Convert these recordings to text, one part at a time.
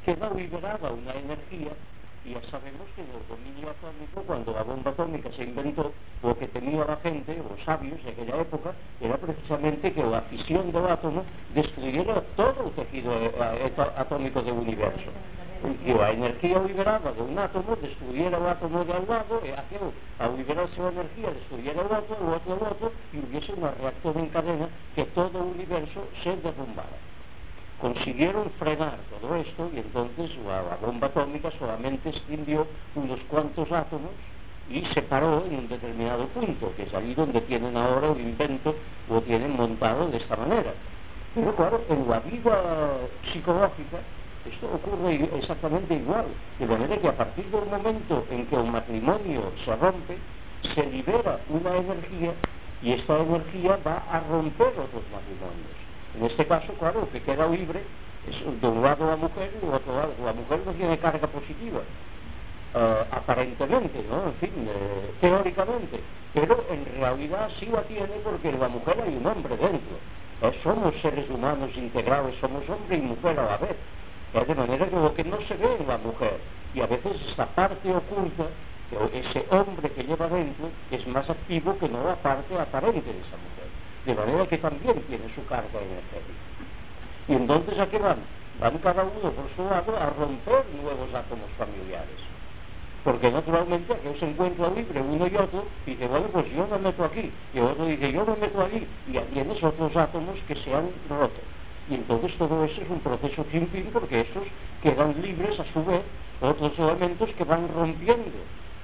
queda liberada una energía. Y ya sabemos que en el dominio atómico, cuando la bomba atómica se inventó, lo que temía la gente, los sabios de aquella época, era precisamente que la fisión del átomo destruyera todo el tejido atómico del universo. Y la energía liberada de un átomo destruyera el átomo de al lado, al liberarse la energía destruyera el otro, y hubiese una reacción en cadena que todo el universo se derrumbara. Consiguieron frenar todo esto y entonces la bomba atómica solamente extinguió unos cuantos átomos y se paró en un determinado punto, que es ahí donde tienen ahora el invento, lo tienen montado de esta manera. Pero claro, en la vida psicológica esto ocurre exactamente igual, de manera que a partir del momento en que un matrimonio se rompe, se libera una energía y esta energía va a romper otros matrimonios. En este caso, claro, lo que queda libre es de un lado la mujer y del otro lado. La mujer no tiene carga positiva, aparentemente, ¿no? En fin, teóricamente, pero en realidad sí la tiene porque en la mujer hay un hombre dentro. Somos seres humanos integrados, somos hombre y mujer a la vez. De manera que lo que no se ve en la mujer, y a veces esta parte oculta, ese hombre que lleva dentro, es más activo que no la parte aparente de esa mujer. De manera que también tiene su carga energética. Y entonces, ¿a qué van? Van cada uno por su lado a romper nuevos átomos familiares. Porque naturalmente aquí se encuentra libre uno y otro, y dice, bueno, pues yo me meto aquí, y el otro dice, yo me meto allí, y ya tienes otros átomos que se han roto. Y entonces todo eso es un proceso sin fin, porque estos quedan libres a su vez otros elementos que van rompiendo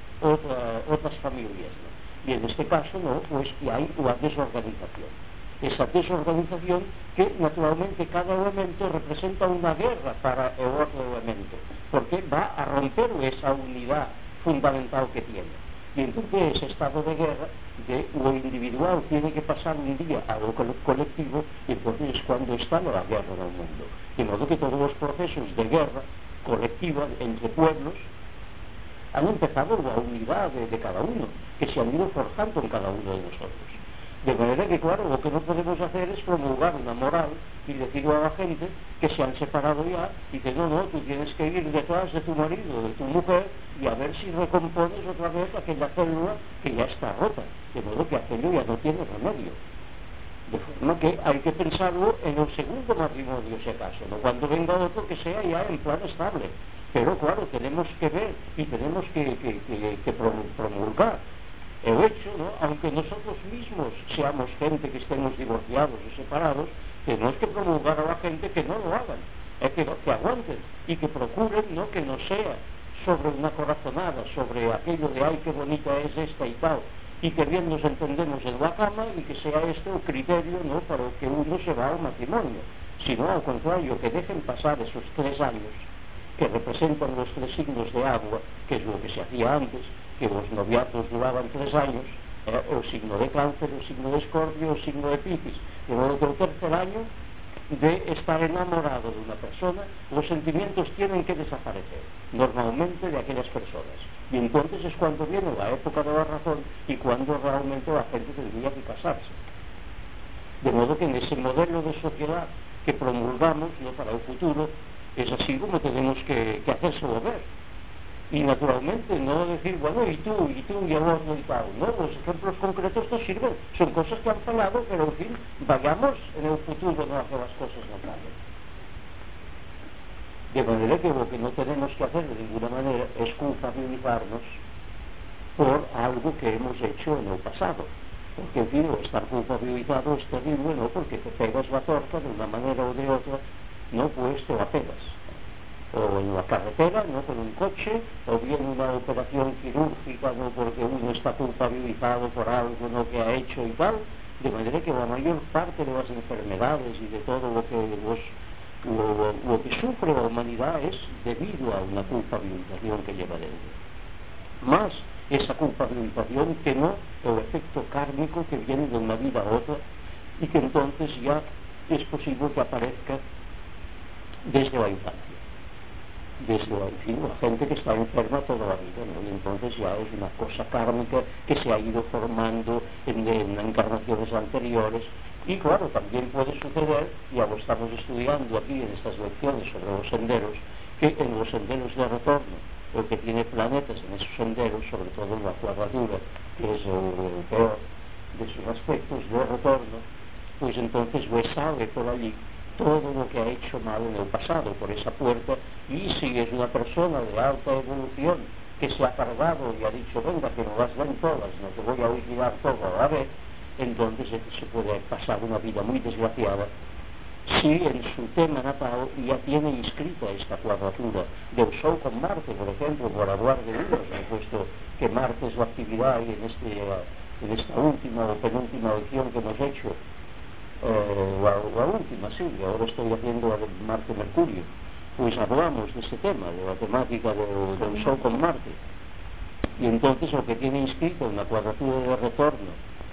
otras familias, ¿no? Y en este caso, no, pues hay una desorganización. Esa desorganización que naturalmente cada elemento representa una guerra para el otro elemento, porque va a romper esa unidad fundamental que tiene. Y entonces ese estado de guerra de lo individual tiene que pasar un día a lo colectivo, y entonces es cuando está la guerra en el mundo. De modo que todos los procesos de guerra colectiva entre pueblos han empezado la unidad de cada uno, que se han ido forjando en cada uno de nosotros. De manera que, claro, lo que no podemos hacer es promulgar una moral y decirle a la gente que se han separado ya, y que no, tú tienes que ir detrás de tu marido, de tu mujer, y a ver si recompones otra vez aquella célula que ya está rota, de modo que aquello ya no tiene remedio. De forma que hay que pensarlo en el segundo matrimonio, si acaso, ¿no? Cuando venga otro que sea ya en plan estable. Pero claro, tenemos que ver y tenemos que promulgar el hecho, ¿no? Aunque nosotros mismos seamos gente que estemos divorciados o separados, tenemos que promulgar a la gente que no lo hagan, que aguanten y que procuren, ¿no? Que no sea sobre una corazonada, sobre aquello de ay, qué bonita es esta y tal, y que bien nos entendemos en la cama, y que sea este el criterio, ¿no? Para que uno se va al matrimonio, sino al contrario, que dejen pasar esos 3 años que representan los 3 signos de agua, que es lo que se hacía antes, que los noviazgos duraban 3 años, el signo de Cáncer, el signo de Escorpio, el signo de Piscis. De modo que el tercer año de estar enamorado de una persona, los sentimientos tienen que desaparecer, normalmente de aquellas personas. Y entonces es cuando viene la época de la razón y cuando realmente la gente tendría que casarse. De modo que en ese modelo de sociedad que promulgamos, ¿no? Para el futuro, es así como tenemos que hacérselo ver. Y naturalmente no decir, bueno, y tú, y el otro y tal, ¿no? Los ejemplos concretos no sirven, son cosas que han fallado, pero en fin, vayamos en el futuro no hacer las cosas no cambien. De manera que lo que no tenemos que hacer de ninguna manera es culpabilizarnos por algo que hemos hecho en el pasado. Porque, en fin, estar culpabilizado es terrible, ¿no? Porque te pegas la torta de una manera o de otra, ¿no? Pues te la pegas. O en la carretera, ¿no? Con un coche, o bien una operación quirúrgica, ¿no? Porque uno está culpabilizado por algo, ¿no? Que ha hecho y tal. De manera que la mayor parte de las enfermedades y de todo lo que sufre la humanidad es debido a una culpabilización que lleva dentro. Más esa culpabilización que no el efecto kármico que viene de una vida a otra, y que entonces ya es posible que aparezca desde la infancia, desde la gente que está enferma toda la vida, ¿no? Y entonces ya es una cosa kármica que se ha ido formando en encarnaciones anteriores. Y claro, también puede suceder, ya lo estamos estudiando aquí en estas lecciones sobre los senderos, que en los senderos de retorno, o que tiene planetas en esos senderos, sobre todo en la cuadratura, que es el peor de sus aspectos de retorno, pues entonces sale por allí todo lo que ha hecho mal en el pasado, por esa puerta, y si es una persona de alta evolución que se ha cargado y ha dicho, venga, que no las den todas, no te voy a olvidar todo a la vez, entonces se puede pasar una vida muy desgraciada si en su tema natal ya tiene inscrita esta cuadratura del Sol con Marte, por ejemplo, por hablar de unos, puesto que Marte es la actividad y en esta última o penúltima lección que hemos hecho, la última, sí, ahora estoy haciendo la de Marte-Mercurio, pues hablamos de ese tema, de la temática del Sol con Marte, y entonces lo que tiene inscrito en la cuadratura de retorno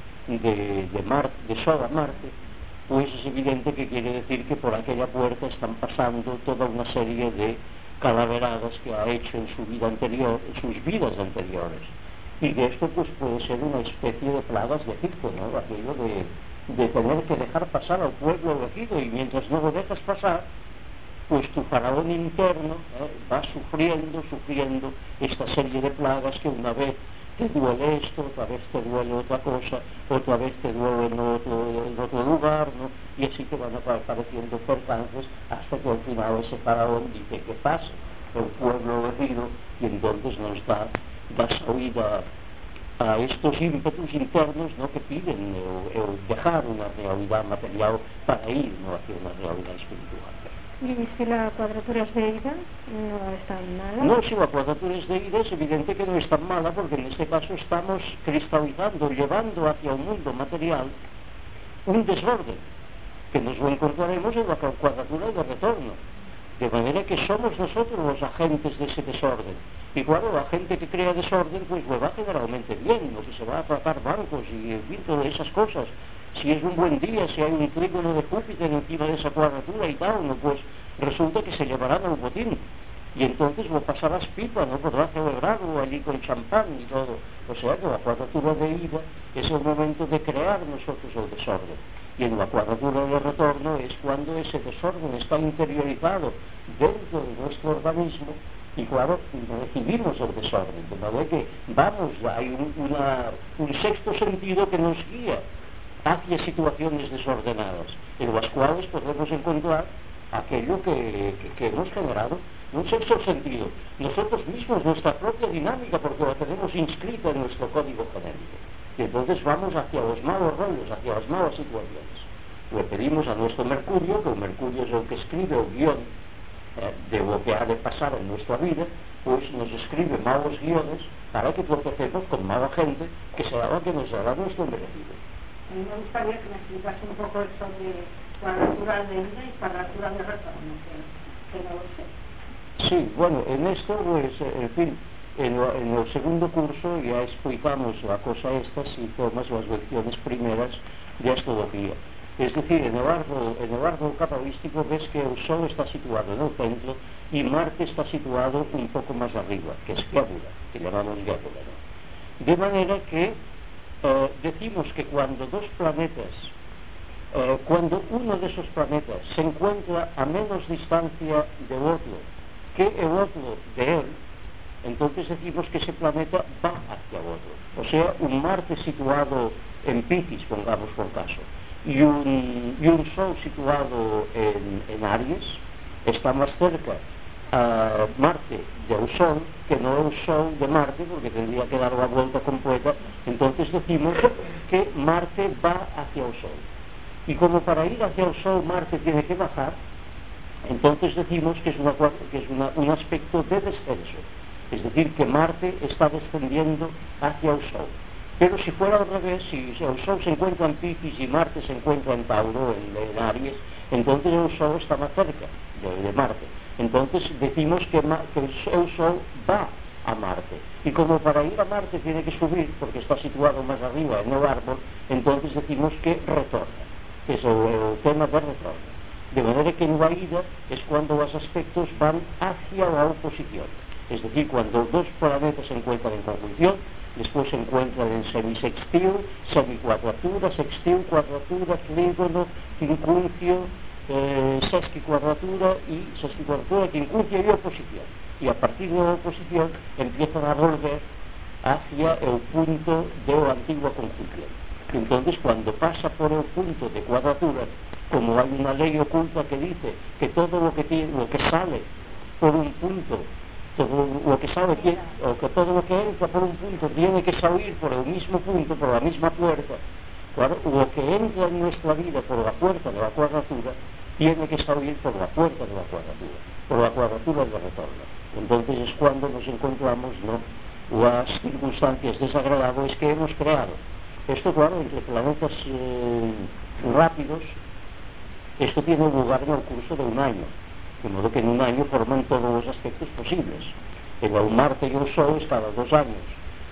de Sol a Marte, pues es evidente que quiere decir que por aquella puerta están pasando toda una serie de calaveradas que ha hecho en su vida anterior, en sus vidas anteriores, y que esto pues puede ser una especie de plagas de Egipto, ¿no? Aquello de tener que dejar pasar al pueblo elegido, y mientras no lo dejas pasar, pues tu faraón interno va sufriendo esta serie de plagas que una vez te duele esto, otra vez te duele otra cosa, otra vez te duele en otro lugar, ¿no? Y así te van apareciendo percances hasta que al final ese faraón dice que pase el pueblo elegido, y entonces nos da salida a estos ímpetus internos, ¿no?, que piden el dejar una realidad material para ir, ¿no?, hacia una realidad espiritual. ¿Y si la cuadratura es de ida, no es tan mala? No, si la cuadratura es de ida, es evidente que no es tan mala, porque en este caso estamos cristalizando, llevando hacia un mundo material un desorden, que nos lo encontraremos en la cuadratura de retorno. De manera que somos nosotros los agentes de ese desorden. Y claro, la gente que crea desorden, pues lo va generalmente bien, o que se va a atrapar bancos y en fin, todas esas cosas. Si es un buen día, si hay un trígono de Júpiter encima de esa cuadratura y tal, ¿no?, pues resulta que se llevarán al botín. Y entonces lo pasarás pipa, ¿no?, podrá celebrarlo allí con champán y todo. O sea que la cuadratura de ida es el momento de crear nosotros el desorden. Y en la cuadratura de retorno es cuando ese desorden está interiorizado dentro de nuestro organismo, y claro, recibimos el desorden, de manera que vamos, hay un sexto sentido que nos guía hacia situaciones desordenadas, en las cuales podemos encontrar aquello que hemos generado. Un sexto sentido, nosotros mismos, nuestra propia dinámica, porque la tenemos inscrita en nuestro código genético, y entonces vamos hacia los malos rollos, hacia las malas situaciones. Le pedimos a nuestro Mercurio, que el Mercurio es el que escribe el guión de lo que ha de pasar en nuestra vida, pues nos escribe malos guiones para que tropecemos con mala gente, que será la que nos dará nuestro merecido. A mí me gustaría que me explicase un poco esto de cuadratura de ida y cuadratura de retorno, que no lo sé. Sí, bueno, en esto, pues, en fin, en el segundo curso ya explicamos la cosa esta si tomas las lecciones primeras de astrología. Es decir, en el árbol cabalístico ves que el Sol está situado en el centro y Marte está situado un poco más arriba, que es Gébula, que llamamos Gébula, ¿no? De manera que decimos que cuando dos planetas, cuando uno de esos planetas se encuentra a menos distancia del otro que el otro de él, entonces decimos que ese planeta va hacia el otro. O sea, un Marte situado en Piscis, pongamos por caso, y un Sol situado en Aries, está más cerca a Marte del Sol que no el Sol de Marte, porque tendría que dar la vuelta completa. Entonces decimos que Marte va hacia el Sol, y como para ir hacia el Sol Marte tiene que bajar, entonces decimos que es un aspecto de descenso, es decir, que Marte está descendiendo hacia el Sol. Pero si fuera al revés, si el Sol se encuentra en Piscis y Marte se encuentra en Tauro, en Aries, entonces el Sol está más cerca de Marte. Entonces decimos que el Sol va a Marte. Y como para ir a Marte tiene que subir, porque está situado más arriba en el árbol, entonces decimos que retorna. Es el tema de retorno. De manera que en la ida es cuando los aspectos van hacia la oposición. Es decir, cuando dos planetas se encuentran en conjunción, después se encuentran en semisextil, semicuadratura, sextil, cuadratura, trígono, quincuncio, sesquicuadratura que incurre y oposición, y a partir de la oposición empiezan a volver hacia el punto de la antigua conjunción. Entonces, cuando pasa por el punto de cuadratura, como hay una ley oculta que dice que todo lo que sale por un punto, todo lo que entra por un punto tiene que salir por el mismo punto, por la misma puerta. Claro, lo que entra en nuestra vida por la puerta de la cuadratura tiene que salir por la puerta de la cuadratura, por la cuadratura de retorno. Entonces es cuando nos encontramos, ¿no?, las circunstancias desagradables que hemos creado. Esto, claro, entre planetas rápidos, esto tiene lugar en el curso de un año, de modo que en un año forman todos los aspectos posibles. En el Marte y el Sol es cada 2 años,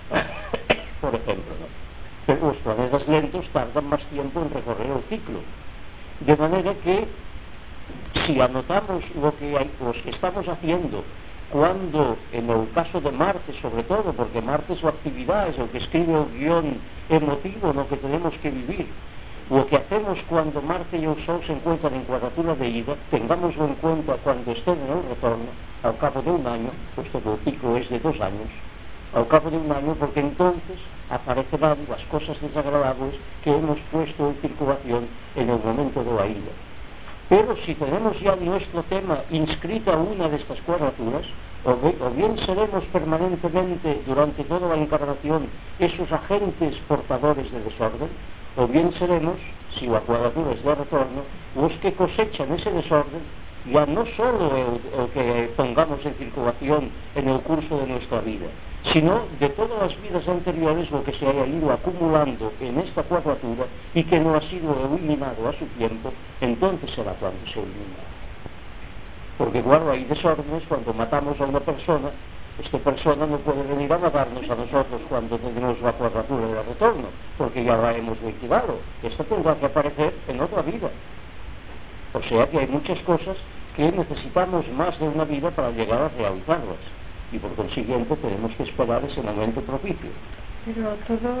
por ejemplo, ¿no? Pero los planetas lentos tardan más tiempo en recorrer el ciclo. De manera que, si anotamos los que estamos haciendo, cuando, en el caso de Marte sobre todo, porque Marte es su actividad, es el que escribe el guión emotivo, lo que tenemos que vivir, lo que hacemos cuando Marte y el Sol se encuentran en cuadratura de ida, tengámoslo en cuenta cuando estén en el retorno, al cabo de un año, puesto que el ciclo es de 2 años, al cabo de un año, porque entonces aparecerán las cosas desagradables que hemos puesto en circulación en el momento de la ida. Pero si tenemos ya nuestro tema inscrito a una de estas cuadraturas, o bien seremos permanentemente durante toda la encarnación esos agentes portadores de desorden, o bien seremos, si la cuadratura es de retorno, los que cosechan ese desorden, ya no solo el que pongamos en circulación en el curso de nuestra vida, sino de todas las vidas anteriores, lo que se haya ido acumulando en esta cuadratura y que no ha sido eliminado a su tiempo, entonces será cuando se elimina. Porque claro, hay desórdenes cuando matamos a una persona. Esta persona no puede venir a matarnos a nosotros cuando tenemos la cuadratura de retorno, porque ya la hemos liquidado. Esta tendrá que aparecer en otra vida. O sea que hay muchas cosas que necesitamos más de una vida para llegar a realizarlas, y por consiguiente tenemos que esperar ese momento propicio. Pero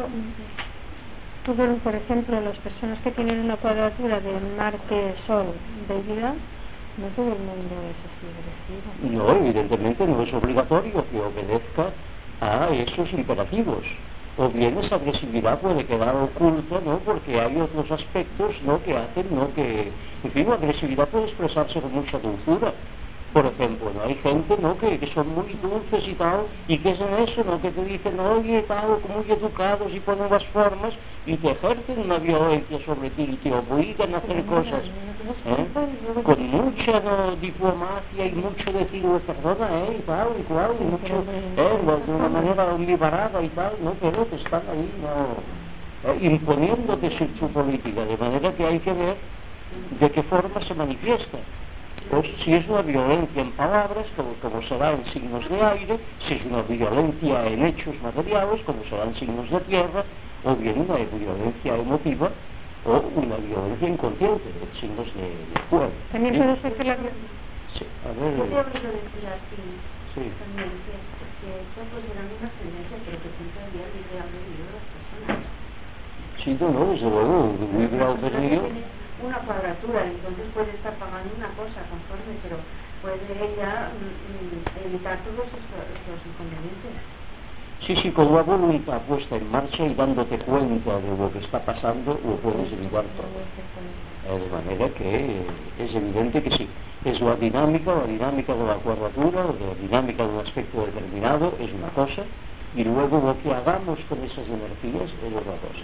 todo, por ejemplo, las personas que tienen una cuadratura de Marte-Sol de vida, no todo el mundo es así agresivo. No, evidentemente no es obligatorio que obedezca a esos imperativos. O bien esa agresividad puede quedar oculta, ¿no?, porque hay otros aspectos, ¿no?, que hacen, ¿no?, que, en fin, la agresividad puede expresarse con mucha dulzura. Por ejemplo, ¿no?, hay gente, ¿no?, que son muy dulces y tal, y que es en eso, ¿no?, que te dicen, oye, tal, muy educados, y ponen las formas y te ejercen una violencia sobre ti y te obligan a hacer cosas con mucha, ¿no?, diplomacia y mucho decirle perdona, y tal, y cual, y mucho, de una manera omnibarada y tal, ¿no?, pero te están ahí, ¿no?, imponiéndote su política, de manera que hay que ver de qué forma se manifiesta. Pues si es una violencia en palabras, como será en signos de aire, si es una violencia en hechos materiales, como será en signos de tierra, o bien una violencia emotiva, o una violencia inconsciente, en signos de fuego. También puede ser que la... Sí, a ver... Podría decir así, sí, también, que todos de la misma tendencia, pero que siempre había libre albedrío de las personas. sí, no, desde luego, libre albedrío. Una cuadratura, entonces puede estar pagando una cosa conforme, pero puede ella evitar todos estos inconvenientes. Sí, con la voluntad puesta en marcha y dándote cuenta de lo que está pasando, lo puedes evitar todo. De manera que es evidente que sí. Es la dinámica de la cuadratura, o de la dinámica de un aspecto determinado, es una cosa, y luego lo que hagamos con esas energías es otra cosa.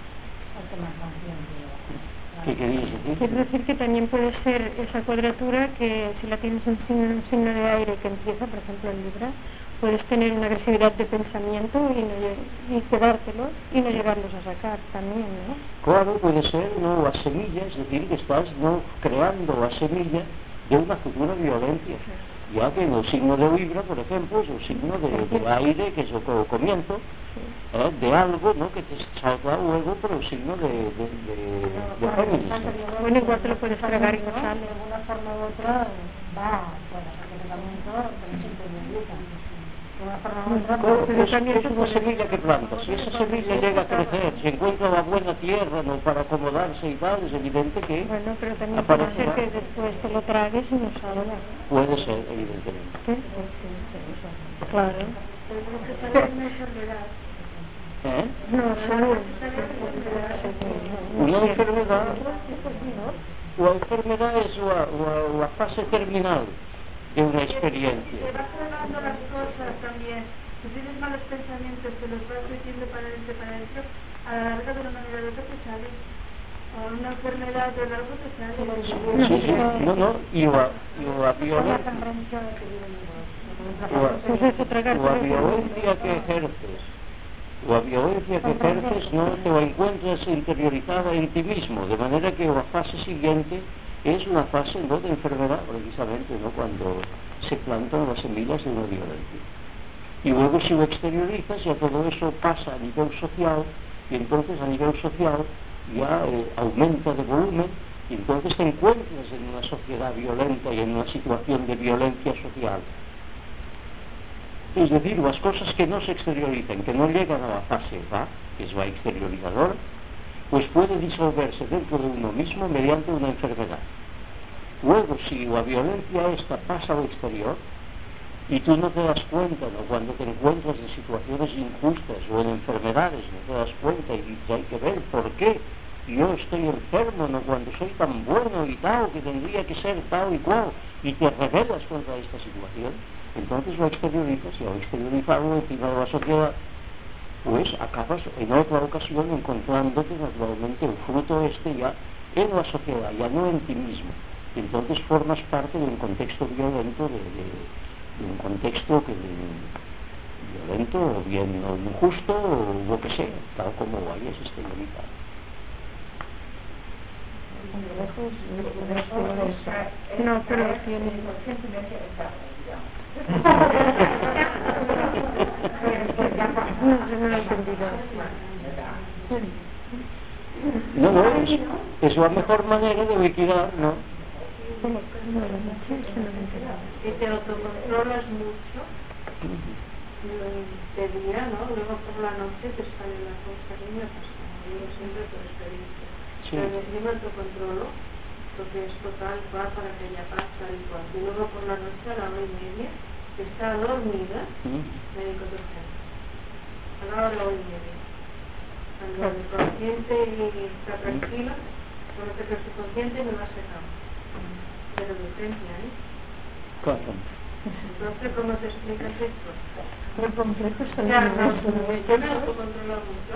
¿Qué querías decir? Quiero decir que también puede ser esa cuadratura que si la tienes en un signo de aire que empieza, por ejemplo en Libra, puedes tener una agresividad de pensamiento y quedártelo y no llegarlos a sacar también, ¿no? Claro, puede ser, ¿no?, la semilla, es decir, que estás, ¿no?, creando la semilla de una futura violencia. Ya que en el signo de Libra, por ejemplo, es el signo de aire, que es el comienzo, de algo, ¿no?, que te salga luego por el signo de Géminis. Bueno, igual te lo puedes tragar y no sale. De alguna forma u otra va, bueno, porque el tratamiento también se implementa. Es una semilla que planta. Si esa semilla llega a crecer, se encuentra la buena tierra, ¿no?, para acomodarse y tal, es evidente que bueno, pero también puede ser que después te lo tragues y no salga. Puede ser, evidentemente. ¿Sí? Claro. ¿Eh? No, salud. Una enfermedad es la fase terminal de una experiencia. Te vas hablando las cosas también. Si tienes malos pensamientos, te los vas metiendo para adentro, a la larga de una manera de otra te sale. O una enfermedad de algo te sale. Sí. No, y la violencia. La violencia que ejerces. La violencia que ejerces no te la encuentras interiorizada en ti mismo, de manera que la fase siguiente es una fase, ¿no?, de enfermedad, precisamente, ¿no?, cuando se plantan las semillas de una violencia. Y luego, si lo exteriorizas, ya todo eso pasa a nivel social, y entonces a nivel social ya aumenta de volumen, y entonces te encuentras en una sociedad violenta y en una situación de violencia social. Es decir, las cosas que no se exteriorizan, que no llegan a la fase VA, que es la exteriorizadora, pues puede disolverse dentro de uno mismo mediante una enfermedad. Luego, si la violencia esta pasa al exterior, y tú no te das cuenta, ¿no?, cuando te encuentras en situaciones injustas o en enfermedades, no te das cuenta y dices, hay que ver por qué yo estoy enfermo, ¿no?, cuando soy tan bueno y tal, que tendría que ser tal y cual, y te rebelas contra esta situación, entonces lo exteriorizas, y al exteriorizarlo encima de la sociedad, pues acabas en otra ocasión encontrándote naturalmente el fruto ya en la sociedad, ya no en ti mismo. Y entonces formas parte de un contexto violento, de un contexto violento o bien injusto o lo que sea, tal como lo hayas exteriorizado. No, pero tiene. No lo he entendido. No, es la mejor manera de liquidar, ¿no? Que te autocontrolas mucho, de día, ¿no? Luego por la noche te salen las cosas y me pasa, digo siempre por experiencia. Sí. Pero yo me autocontrolo, porque es total, va para que ella pasa y cual. Y luego por la noche a la 1:30, que está dormida, me digo que a la hora 1:30. Cuando el consciente está tranquila, por lo que el subconsciente me va a sacar. Pero de urgencia, ¿eh? Claro. Entonces, ¿cómo te explicas esto? Muy complejo es el Yo me autocontrolo mucho.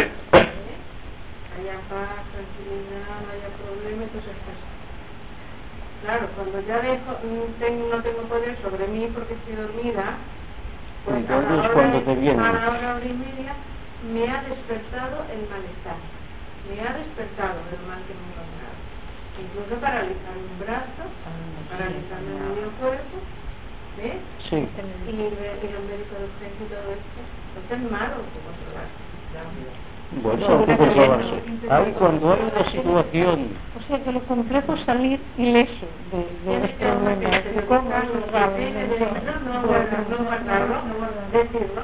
Haya paz, tranquilidad, no haya problemas, entonces claro, cuando ya no tengo poder sobre mí porque estoy dormida, pues entonces cuando te viene a la hora 1:30 me ha despertado el malestar, me ha despertado el mal que me encontraba, incluso paralizar un brazo, paralizarme medio cuerpo, ¿ves? Sí. Y el médico de urgencia y todo esto, entonces es malo autocontrolarse. Bueno, autocontrolarse. Ahí cuando hay una situación. O sea que lo complejo es salir ileso de los problemas. ¿Cómo se sabe? No guardarlo, decirlo.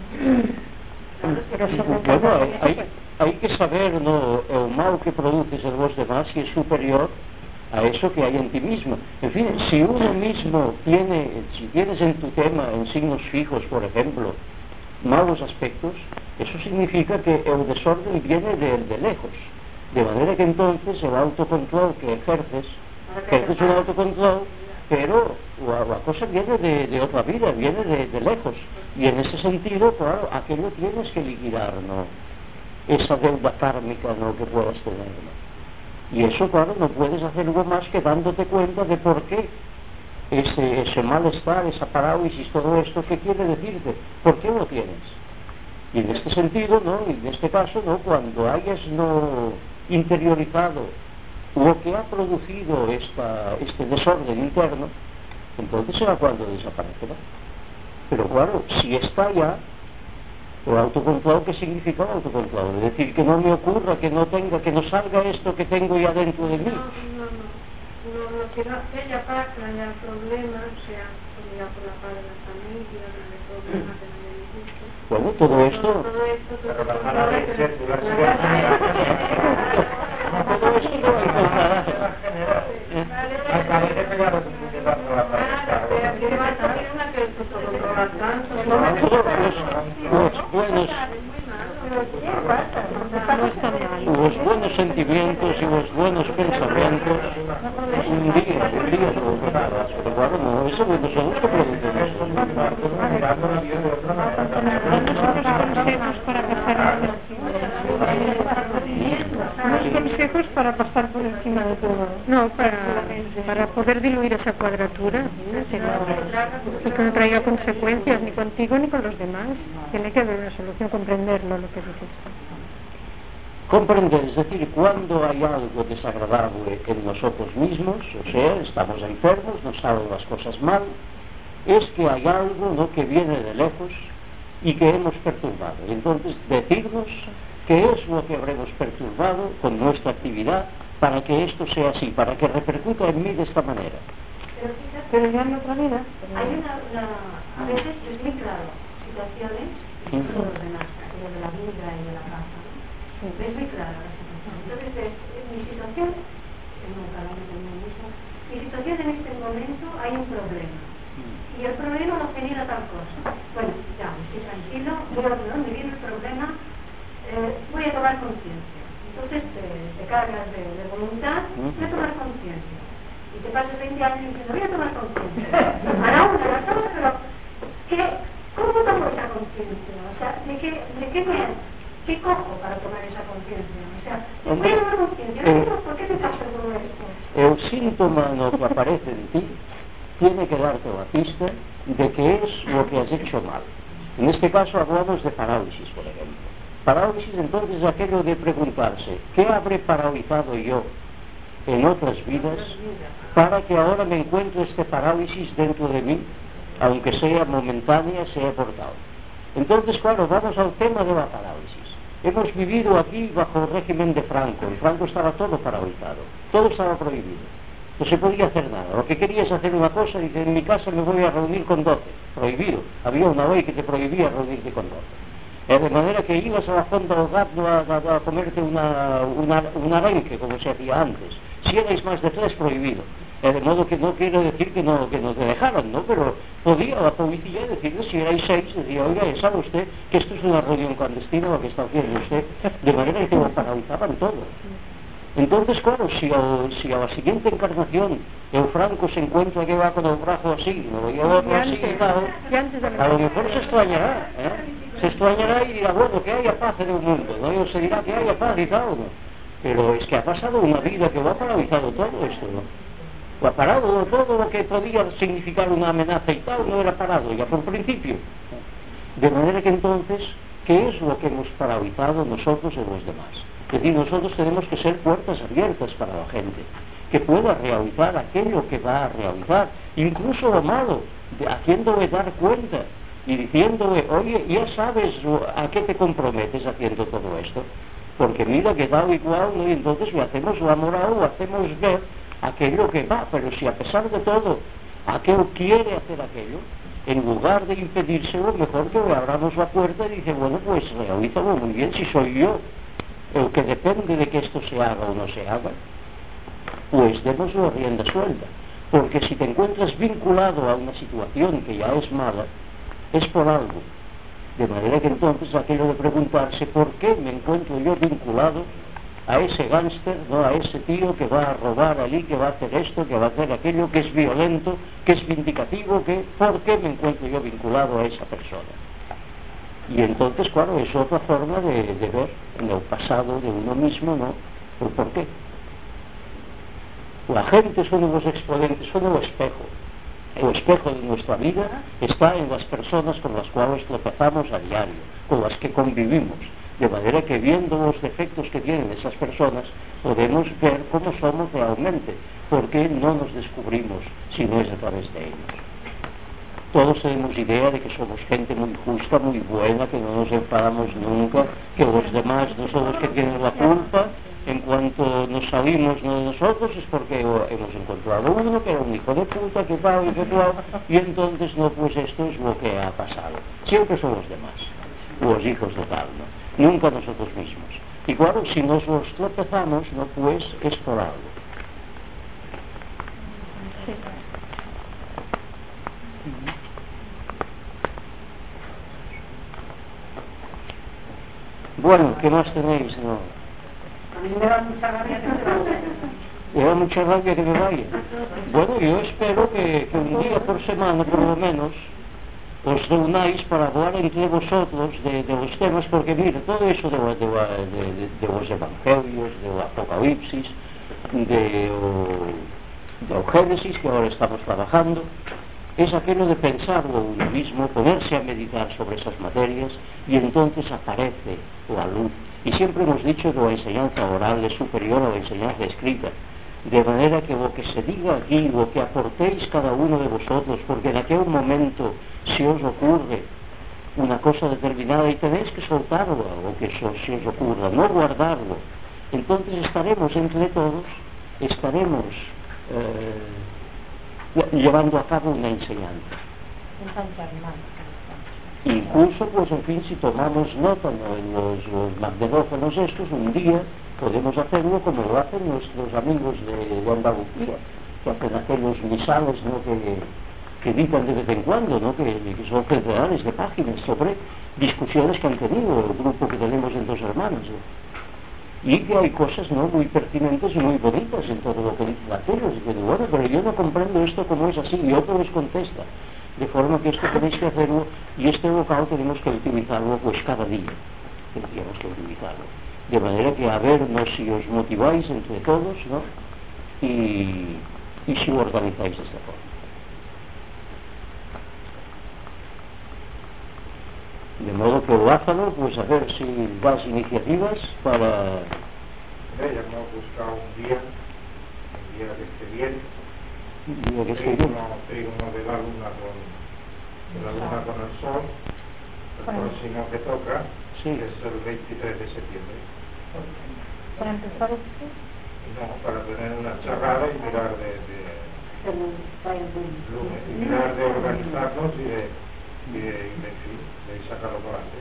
Bueno, hay que saber, ¿no?, el mal que produces en los demás si es superior a eso que hay en ti mismo. En fin, si uno mismo si tienes en tu tema, en signos fijos, por ejemplo, malos aspectos, eso significa que el desorden viene de lejos. De manera que entonces el autocontrol que ejerces un autocontrol, pero la cosa viene de otra vida, viene de lejos. Y en ese sentido, claro, aquello tienes que liquidar, ¿no?, esa deuda kármica, ¿no?, que puedas tener, ¿no? Y eso, claro, no puedes hacerlo más que dándote cuenta de por qué ese malestar, esa parálisis, todo esto, ¿qué quiere decirte? ¿Por qué lo tienes? Y en este sentido, ¿no?, y en este caso, ¿no?, cuando hayas interiorizado lo que ha producido este desorden interno, entonces será cuando desaparecerá. Pero claro, si está ya, el autocontrol, ¿qué significa el autocontrol? Es decir, que no me ocurra, que no salga esto que tengo ya dentro de mí. no quiero ella pasa, haya problemas, sea por la parte de la familia, de problemas que no me disgusten. Bueno, todo esto los buenos sentimientos y los buenos pensamientos un día lo reparas, pero claro, no, eso no somos que producimos. Consejos para pasar por encima de todo. No, para poder diluir esa cuadratura, que no traiga consecuencias ni contigo ni con los demás. Tiene que haber una solución, comprenderlo, lo que dices. Comprender, es decir, cuando hay algo desagradable en nosotros mismos, o sea, estamos enfermos, nos salen las cosas mal, es que hay algo, ¿no?, que viene de lejos y que hemos perturbado. Entonces, decirnos qué es lo que habremos perturbado con nuestra actividad para que esto sea así, para que repercuta en mí de esta manera. Pero ya en otra vida. Hay a veces es muy claro, situaciones y todo lo demás, lo de la vida y de la casa. Es muy clara la situación. Entonces, mi situación, mi situación en este momento hay un problema. Y el problema no genera tal cosa. Bueno, ya, estoy tranquilo, voy a ver dónde viene el problema, voy a tomar conciencia. Entonces te cargas de voluntad, voy a tomar conciencia. Y te pasas 20 años diciendo, voy a tomar conciencia. A la una, a las dos, pero ¿cómo tomo esa conciencia? O sea, ¿qué cojo para tomar esa conciencia? O sea, voy a tomar conciencia, ¿por qué te pasa todo esto? El síntoma no que aparece en ti tiene que darte la pista de qué es lo que has hecho mal. En este caso hablamos de parálisis, por ejemplo. Parálisis entonces es aquello de preguntarse, ¿qué habré paralizado yo en otras vidas para que ahora me encuentre este parálisis dentro de mí, aunque sea momentánea, sea portal? Entonces, claro, vamos al tema de la parálisis. Hemos vivido aquí bajo el régimen de Franco. En Franco estaba todo paralizado, todo estaba prohibido. No se podía hacer nada. Lo que querías hacer una cosa, dice, en mi casa me voy a reunir con 12. Prohibido. Había una ley que te prohibía reunirte con 12. De manera que ibas a la fonda del gato a comerte un arenque, como se hacía antes. Si erais más de 3, prohibido. De modo que no quiero decir que no te dejaran, ¿no? Pero podía la policía decirle, si erais 6, decía, oiga, ¿sabe usted que esto es una reunión clandestina lo que está haciendo usted? De manera que lo paralizaban todo. Entonces, claro, si a la siguiente encarnación el Franco se encuentra que va con el brazo así, no y el otro así y tal, a lo mejor se extrañará, se extrañará y dirá, bueno, que haya paz en el mundo, ¿no? Y se dirá que haya paz y tal, ¿no? Pero es que ha pasado una vida que lo ha paralizado todo esto, ¿no? Lo ha parado todo lo que podía significar una amenaza y tal, no era parado ya por principio. De manera que entonces, ¿qué es lo que hemos paralizado nosotros en los demás? Es decir, nosotros tenemos que ser puertas abiertas para la gente, que pueda realizar aquello que va a realizar, incluso lo malo, haciéndole dar cuenta y diciéndole, oye, ya sabes a qué te comprometes haciendo todo esto, porque mira que tal y cual, ¿no? Y entonces le hacemos la moral, o hacemos ver aquello que va, pero si a pesar de todo aquel quiere hacer aquello, en lugar de impedírselo, mejor que le abramos la puerta y dice, bueno, pues realízalo muy bien, si soy yo el que depende de que esto se haga o no se haga, pues démoslo rienda suelta, porque si te encuentras vinculado a una situación que ya es mala, es por algo. De manera que entonces aquello de preguntarse por qué me encuentro yo vinculado a ese gángster, no, a ese tío que va a robar allí, que va a hacer esto, que va a hacer aquello, que es violento, que es vindicativo, ¿por qué me encuentro yo vinculado a esa persona? Y entonces, claro, es otra forma de ver en el pasado de uno mismo, ¿no? El por qué. La gente son los exponentes, son el espejo. El espejo de nuestra vida está en las personas con las cuales tropezamos a diario, con las que convivimos. De manera que viendo los defectos que tienen esas personas, podemos ver cómo somos realmente, porque no nos descubrimos si no es a través de ellos. Todos tenemos idea de que somos gente muy justa, muy buena, que no nos enfadamos nunca, que los demás no son los que tienen la culpa, En cuanto nos salimos de nosotros es porque hemos encontrado uno que era un hijo de puta, que tal y que tal, y entonces no, pues esto es lo que ha pasado. Siempre son los demás, los hijos de tal, ¿no? Nunca nosotros mismos. Y claro, si nos los tropezamos, ¿no? Pues es por algo. Bueno, ¿qué más tenéis? No. A mí me da mucha rabia que se vaya. Me da mucha rabia que me vaya. Bueno, yo espero que un día por semana, por lo menos, os reunáis para hablar entre vosotros de los temas, porque mire, todo eso de los evangelios, del Apocalipsis, de Génesis, que ahora estamos trabajando, es aquello de pensarlo uno mismo, ponerse a meditar sobre esas materias, y entonces aparece la luz. Y siempre hemos dicho que la enseñanza oral es superior a la enseñanza escrita, de manera que lo que se diga aquí, lo que aportéis cada uno de vosotros, porque en aquel momento si os ocurre una cosa determinada y tenéis que soltarlo, o que se os ocurra, no guardarlo, entonces estaremos entre todos, estaremos llevando a cabo una enseñanza. Incluso, pues en fin, si tomamos nota en los magdalófonos estos, un día podemos hacerlo como lo hacen nuestros amigos de Andalucía, que hacen aquellos misales, ¿no? que editan de vez en cuando, ¿no? que son centenares de páginas sobre discusiones que han tenido el grupo que tenemos en Dos Hermanos, ¿no? Y que hay cosas, ¿no? muy pertinentes y muy bonitas en todo lo que dicen aquellos, y que digo, bueno, pero yo no comprendo esto como es así, y otro les contesta, de forma que esto tenéis que hacerlo, y este local tenemos que utilizarlo pues cada día, tendríamos que utilizarlo, de manera que a vernos si os motiváis entre todos, ¿no? y si lo organizáis de esta forma. De modo que Lázaro, pues a ver si das iniciativas para... Ya hemos buscado un día que esté bien, trígono de la luna con el sol, el próximo que toca, sí, es el 23 de septiembre. ¿Para empezar esto? No, para tener una charrada y mirar de organizarnos y de sacarlo por adelante.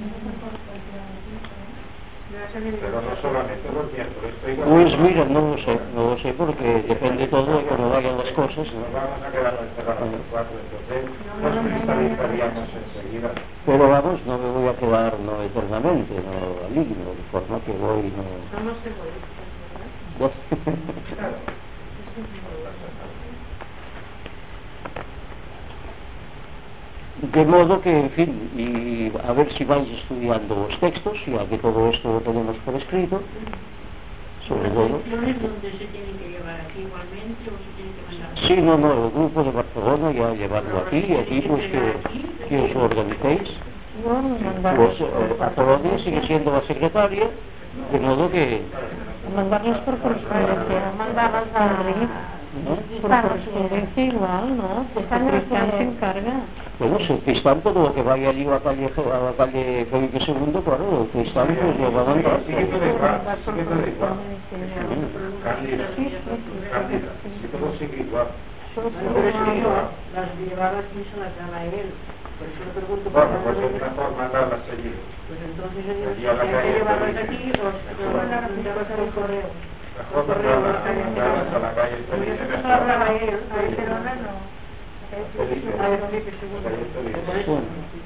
Pero no solamente los miércoles. Pues mira, no lo sé porque depende todo de cómo vayan las cosas, ¿no? Nos vamos a quedar encerrados los cuatro, entonces nos cristalizaríamos enseguida. Pero vamos, no me voy a quedar no eternamente, no maligno, de forma que voy no... Somos egoístas, ¿verdad? De modo que, en fin, y a ver si vais estudiando los textos, ya que todo esto lo tenemos por escrito, sobre todo. ¿Lecciones donde se tienen que llevar aquí igualmente o se tienen que mandar? Sí, no, el grupo de Barcelona ya llevarlo aquí, y aquí pues que os lo organicéis. Pues a Polonia sigue siendo la secretaria, de modo que... Mandarlos por correspondencia. Mandarlos por correspondencia igual, ¿no? Cristian se encarga. Bueno, si el Cristán, todo lo que vaya allí a la calle Felipe II, claro, el Cristán pues lo va a mandar. Cándida, si todo sigue igual. Las llevaba aquí se las llama él. Por eso le pregunto. Bueno, pues es mejor mandarlas allí. Pues entonces ellos tienen que llevarlas aquí o mandarlas al correo. Mejor mandarlas a la calle Felipe II. A Barcelona no. A Felipe II.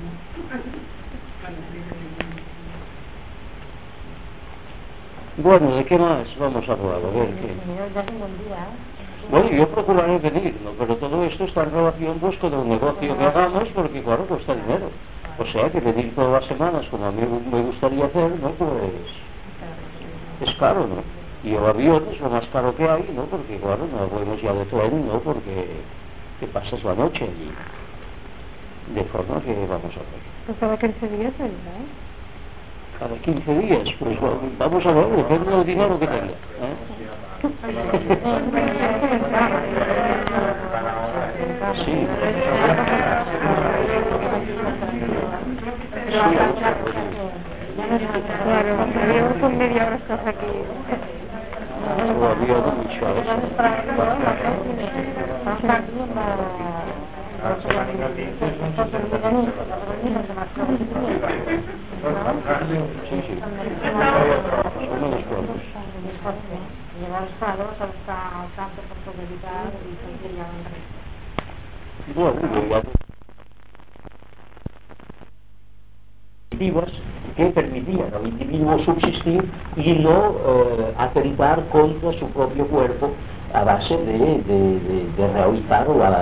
Bueno, ¿de qué más vamos a hablar? A ver, ¿qué? Bueno, yo procuraré venir, ¿no? Pero todo esto está en relación pues con el negocio que hagamos, porque claro, cuesta dinero. O sea que venir todas las semanas, como a mí me gustaría hacer, ¿no? Pues es caro, ¿no? Y el avión es lo más caro que hay, ¿no? Porque claro, no podemos ya de tren, ¿no? Porque te pasas la noche allí. De forma que vamos a ver. Pues cada 15 días vendrá, ¿eh? Cada 15 días, pues bueno, vamos a ver, depende del dinero que tenga, ¿eh? Sí. Claro, yo con media hora estás aquí. Todavía no mucho. Sí, sí. Uno de los cuantos. Llevar los palos hasta el campo por publicar y sentir ya un rey. Bueno, que permitían al individuo subsistir y no atentar contra su propio cuerpo a base de realizar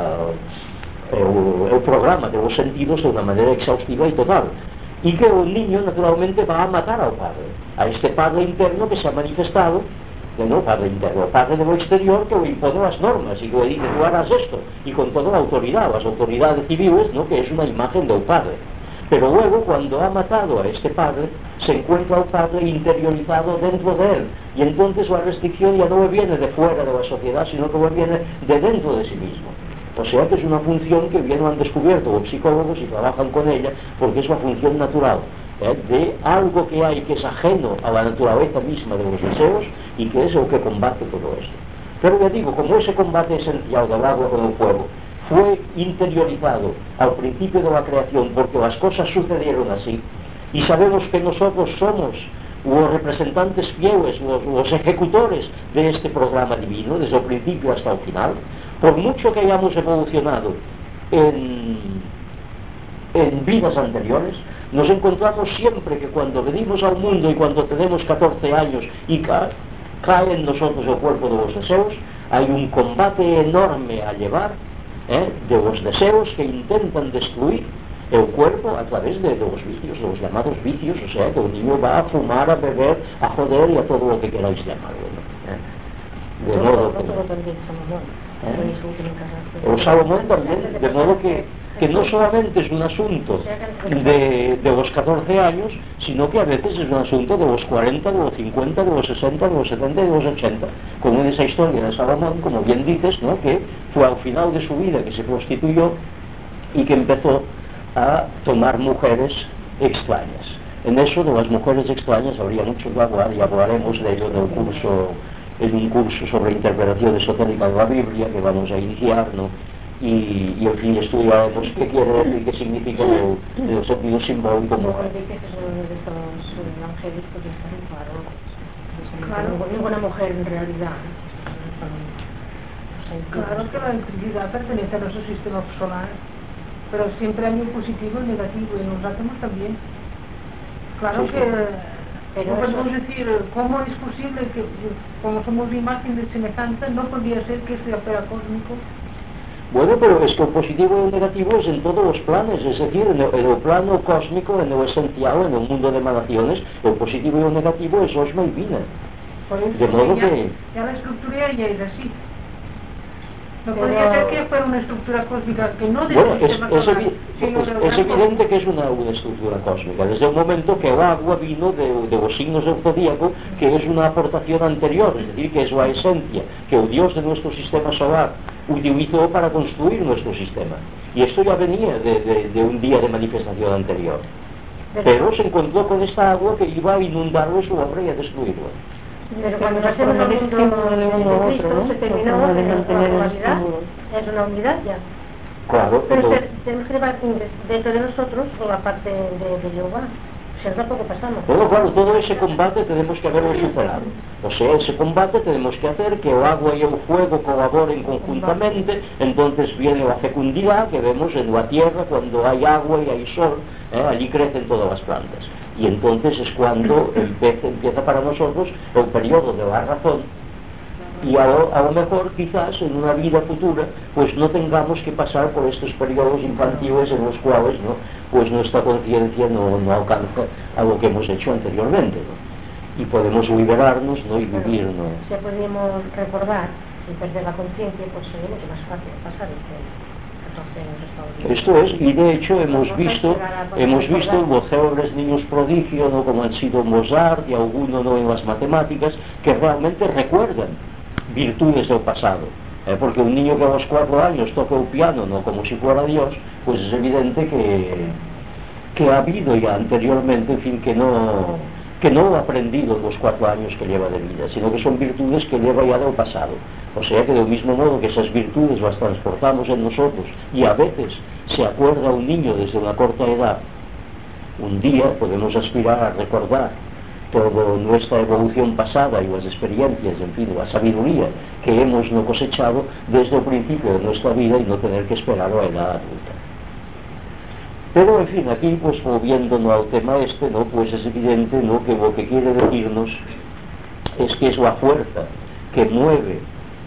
el programa de los sentidos de una manera exhaustiva y total. Y que el niño naturalmente va a matar al padre, a este padre interno que se ha manifestado, no padre interno, padre de lo exterior, que le impone las normas y que le dice tú harás esto, y con toda la autoridad, las autoridades civiles, ¿no? Que es una imagen del padre. Pero luego, cuando ha matado a este padre, se encuentra el padre interiorizado dentro de él, y entonces la restricción ya no le viene de fuera de la sociedad, sino que le viene de dentro de sí mismo. O sea que es una función que bien lo han descubierto los psicólogos y trabajan con ella, porque es la función natural de algo que hay que es ajeno a la naturaleza misma de los deseos y que es el que combate todo esto. Pero ya digo, como ese combate esencial del agua con el fuego fue interiorizado al principio de la creación porque las cosas sucedieron así, y sabemos que nosotros somos los representantes fieles, los ejecutores de este programa divino, desde el principio hasta el final, por mucho que hayamos evolucionado en vidas anteriores, nos encontramos siempre que cuando venimos al mundo y cuando tenemos 14 años y cae en nosotros el cuerpo de los deseos, hay un combate enorme a llevar de los deseos que intentan destruir el cuerpo a través de los vicios, de los llamados vicios, o sea que un niño va a fumar, a beber, a joder y a todo lo que queráis llamarlo, ¿no? De modo o Salomón también, de modo que no solamente es un asunto de los 14 años, sino que a veces es un asunto de los 40, de los 50, de los 60, de los 70 y de los 80, como en esa historia de Salomón, como bien dices, ¿no? Que fue al final de su vida que se prostituyó y que empezó a tomar mujeres extrañas. En eso de las mujeres extrañas habría mucho que hablar y hablaremos de ello en un curso sobre interpretación esotérica de la Biblia que vamos a iniciar, ¿no? Y en fin, estudiaremos qué quiere decir, qué significa el sentido simbólico mujer. Claro, ninguna mujer en realidad. Claro que la electricidad pertenece a nuestro sistema solar, pero siempre hay un positivo y un negativo, y nos hacemos también. Claro sí, que no podemos decir cómo es posible que, como somos imagen de semejanza, no podría ser que sea cósmico. Bueno, pero es que el positivo y el negativo es en todos los planes, es decir, en el plano cósmico, en lo esencial, en el mundo de emanaciones, el positivo y el negativo es Osma y Vina. De modo que ya la estructura ya es así. No podría ser que fuera una estructura cósmica que no es evidente que es una estructura cósmica, desde el momento que el agua vino de los signos del zodíaco, que es una aportación anterior, es decir, que es la esencia que el Dios de nuestro sistema solar utilizó para construir nuestro sistema. Y esto ya venía de un día de manifestación anterior. Pero se encontró con esta agua que iba a inundarlo su obra y a destruirlo. Pero cuando nacemos en el mundo de Cristo, se terminó la dualidad, es una unidad ya. Claro, pero tenemos que llevar dentro de nosotros la parte de Jehová. O sea, tampoco pasamos. Bueno, claro, todo ese combate tenemos que haberlo superado. O sea, ese combate tenemos que hacer que el agua y el fuego colaboren conjuntamente, entonces viene la fecundidad que vemos en la tierra cuando hay agua y hay sol, allí crecen todas las plantas. Y entonces es cuando empieza para nosotros el periodo de la razón, y a lo mejor quizás en una vida futura pues no tengamos que pasar por estos periodos infantiles en los cuales pues nuestra conciencia no alcanza a lo que hemos hecho anteriormente, ¿no? Y podemos liberarnos, ¿no? Y vivir, ¿no? Si podríamos recordar sin perder la conciencia, pues sería mucho más fácil pasar esto es, y de hecho hemos visto los célebres niños prodigio, ¿no? Como han sido Mozart y alguno, ¿no? En las matemáticas, que realmente recuerdan virtudes del pasado, porque un niño que a los 4 años toca el piano, ¿no? Como si fuera Dios, pues es evidente que ha habido ya anteriormente, en fin, que que no ha aprendido en los 4 años que lleva de vida, sino que son virtudes que lleva ya del pasado. O sea que del mismo modo que esas virtudes las transportamos en nosotros, y a veces se acuerda un niño desde una corta edad, un día podemos aspirar a recordar toda nuestra evolución pasada y las experiencias, en fin, la sabiduría que hemos no cosechado desde el principio de nuestra vida, y no tener que esperar a la edad adulta. Pero, en fin, aquí, pues volviéndonos al tema este, ¿no? Pues es evidente, ¿no?, que lo que quiere decirnos es que es la fuerza que mueve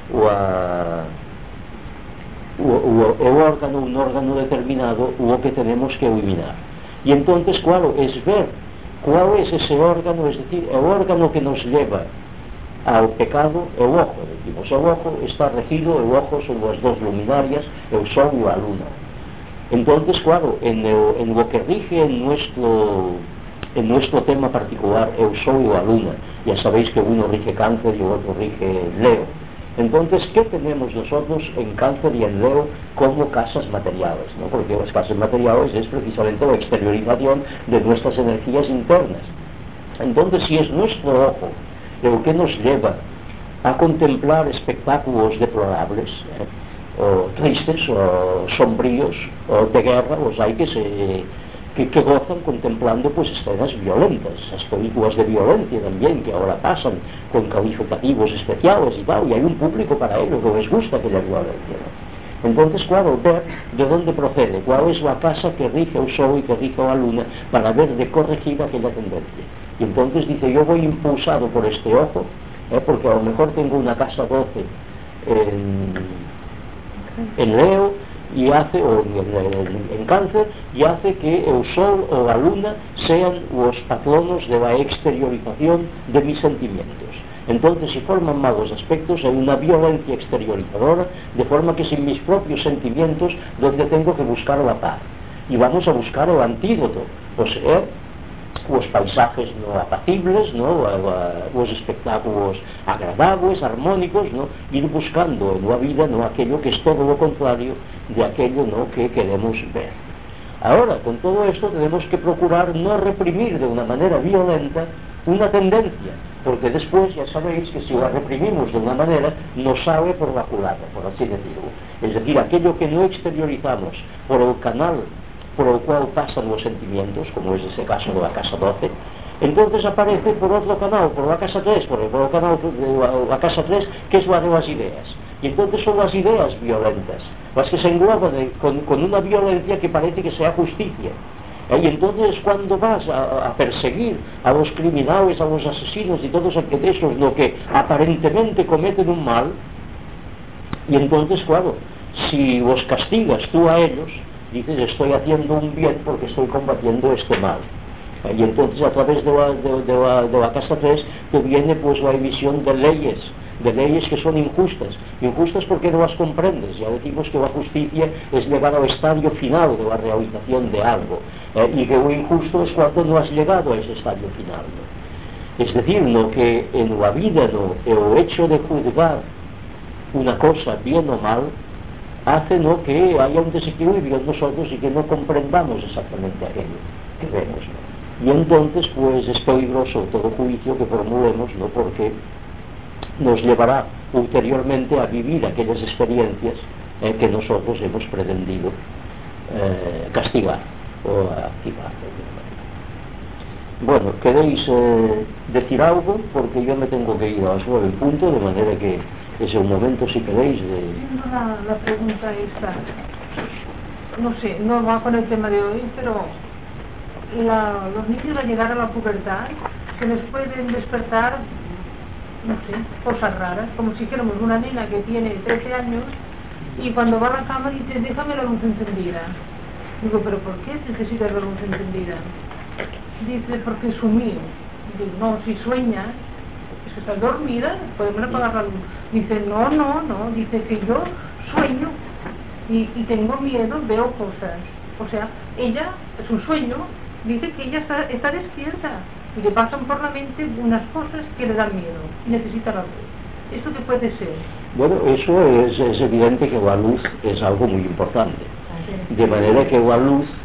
un órgano determinado, lo que tenemos que eliminar. Y entonces, claro, es ver cuál es ese órgano, es decir, el órgano que nos lleva al pecado, el ojo, decimos. El ojo está regido, el ojo son las dos luminarias, el sol y la luna. Entonces, claro, en lo que rige en nuestro tema particular, el sol y la luna, ya sabéis que uno rige Cáncer y el otro rige Leo. Entonces, ¿qué tenemos nosotros en Cáncer y en Leo como casas materiales, ¿no? Porque las casas materiales es precisamente la exteriorización de nuestras energías internas. Entonces, si es nuestro ojo el que nos lleva a contemplar espectáculos deplorables, o tristes, o sombríos, o de guerra, los hay que gozan contemplando pues escenas violentas, las películas de violencia también, que ahora pasan con calificativos especiales y tal, y hay un público para ello que les gusta aquella violencia, ¿no? Entonces, claro, ver de dónde procede, cuál es la casa que rige el sol y que rige la luna, para ver de corregir aquella tendencia. Y entonces dice, yo voy impulsado por este ojo, porque a lo mejor tengo una casa 12 en Leo, y hace, o en Cáncer, y hace que el sol o la luna sean los patronos de la exteriorización de mis sentimientos. Entonces, si forman malos aspectos, hay una violencia exteriorizadora, de forma que sin mis propios sentimientos, donde tengo que buscar la paz. Y vamos a buscar el antídoto, o sea, los paisajes no apacibles, ¿no?, los espectáculos agradables, armónicos, ¿no?, ir buscando en la vida, ¿no?, aquello que es todo lo contrario de aquello, ¿no?, que queremos ver. Ahora, con todo esto tenemos que procurar no reprimir de una manera violenta una tendencia, porque después ya sabéis que si la reprimimos de una manera nos sale por la culata, por así decirlo. Es decir, aquello que no exteriorizamos por el canal por el cual pasan los sentimientos, como es ese caso de la casa 12, entonces aparece por otro canal, por la casa 3, por el canal de la casa 3, que es la de las ideas. Y entonces son las ideas violentas, las que se engloban con una violencia que parece que sea justicia. Y entonces cuando vas a perseguir a los criminales, a los asesinos y todos aquellos lo que aparentemente cometen un mal, y entonces, claro, si los castigas tú a ellos, dices, estoy haciendo un bien porque estoy combatiendo este mal. Y entonces a través de la casa 3 te viene pues la emisión de leyes que son injustas porque no las comprendes. Ya decimos que la justicia es llegar al estadio final de la realización de algo, y que lo injusto es cuando no has llegado a ese estadio final, ¿no? Es decir, lo que en la vida, ¿no?, el hecho de juzgar una cosa bien o mal hace, ¿no?, que haya un desequilibrio en nosotros y que no comprendamos exactamente aquello que vemos, ¿no? Y entonces pues es peligroso todo juicio que formulemos, ¿no?, porque nos llevará ulteriormente a vivir aquellas experiencias que nosotros hemos pretendido castigar o activar de alguna manera. Bueno, ¿queréis decir algo? Porque yo me tengo que ir a las 9 en punto, de manera que es el momento, si queréis, de... La pregunta esta, no sé, no va con el tema de hoy, pero los niños al llegar a la pubertad se les pueden despertar, no sé, cosas raras, como si fuéramos una nena que tiene 13 años y cuando va a la cama dice, déjame la luz encendida. Digo, ¿pero por qué necesitas la luz encendida? Dice, porque es un mío. Digo, no, si sueñas, es que estás dormida, podemos apagar la luz. Dice, no, dice que yo sueño y tengo miedo, veo cosas. O sea, ella, es un sueño, dice que ella está despierta y le pasan por la mente unas cosas que le dan miedo y necesita la luz. ¿Esto qué puede ser? Bueno, eso es evidente que la luz es algo muy importante. De manera que la luz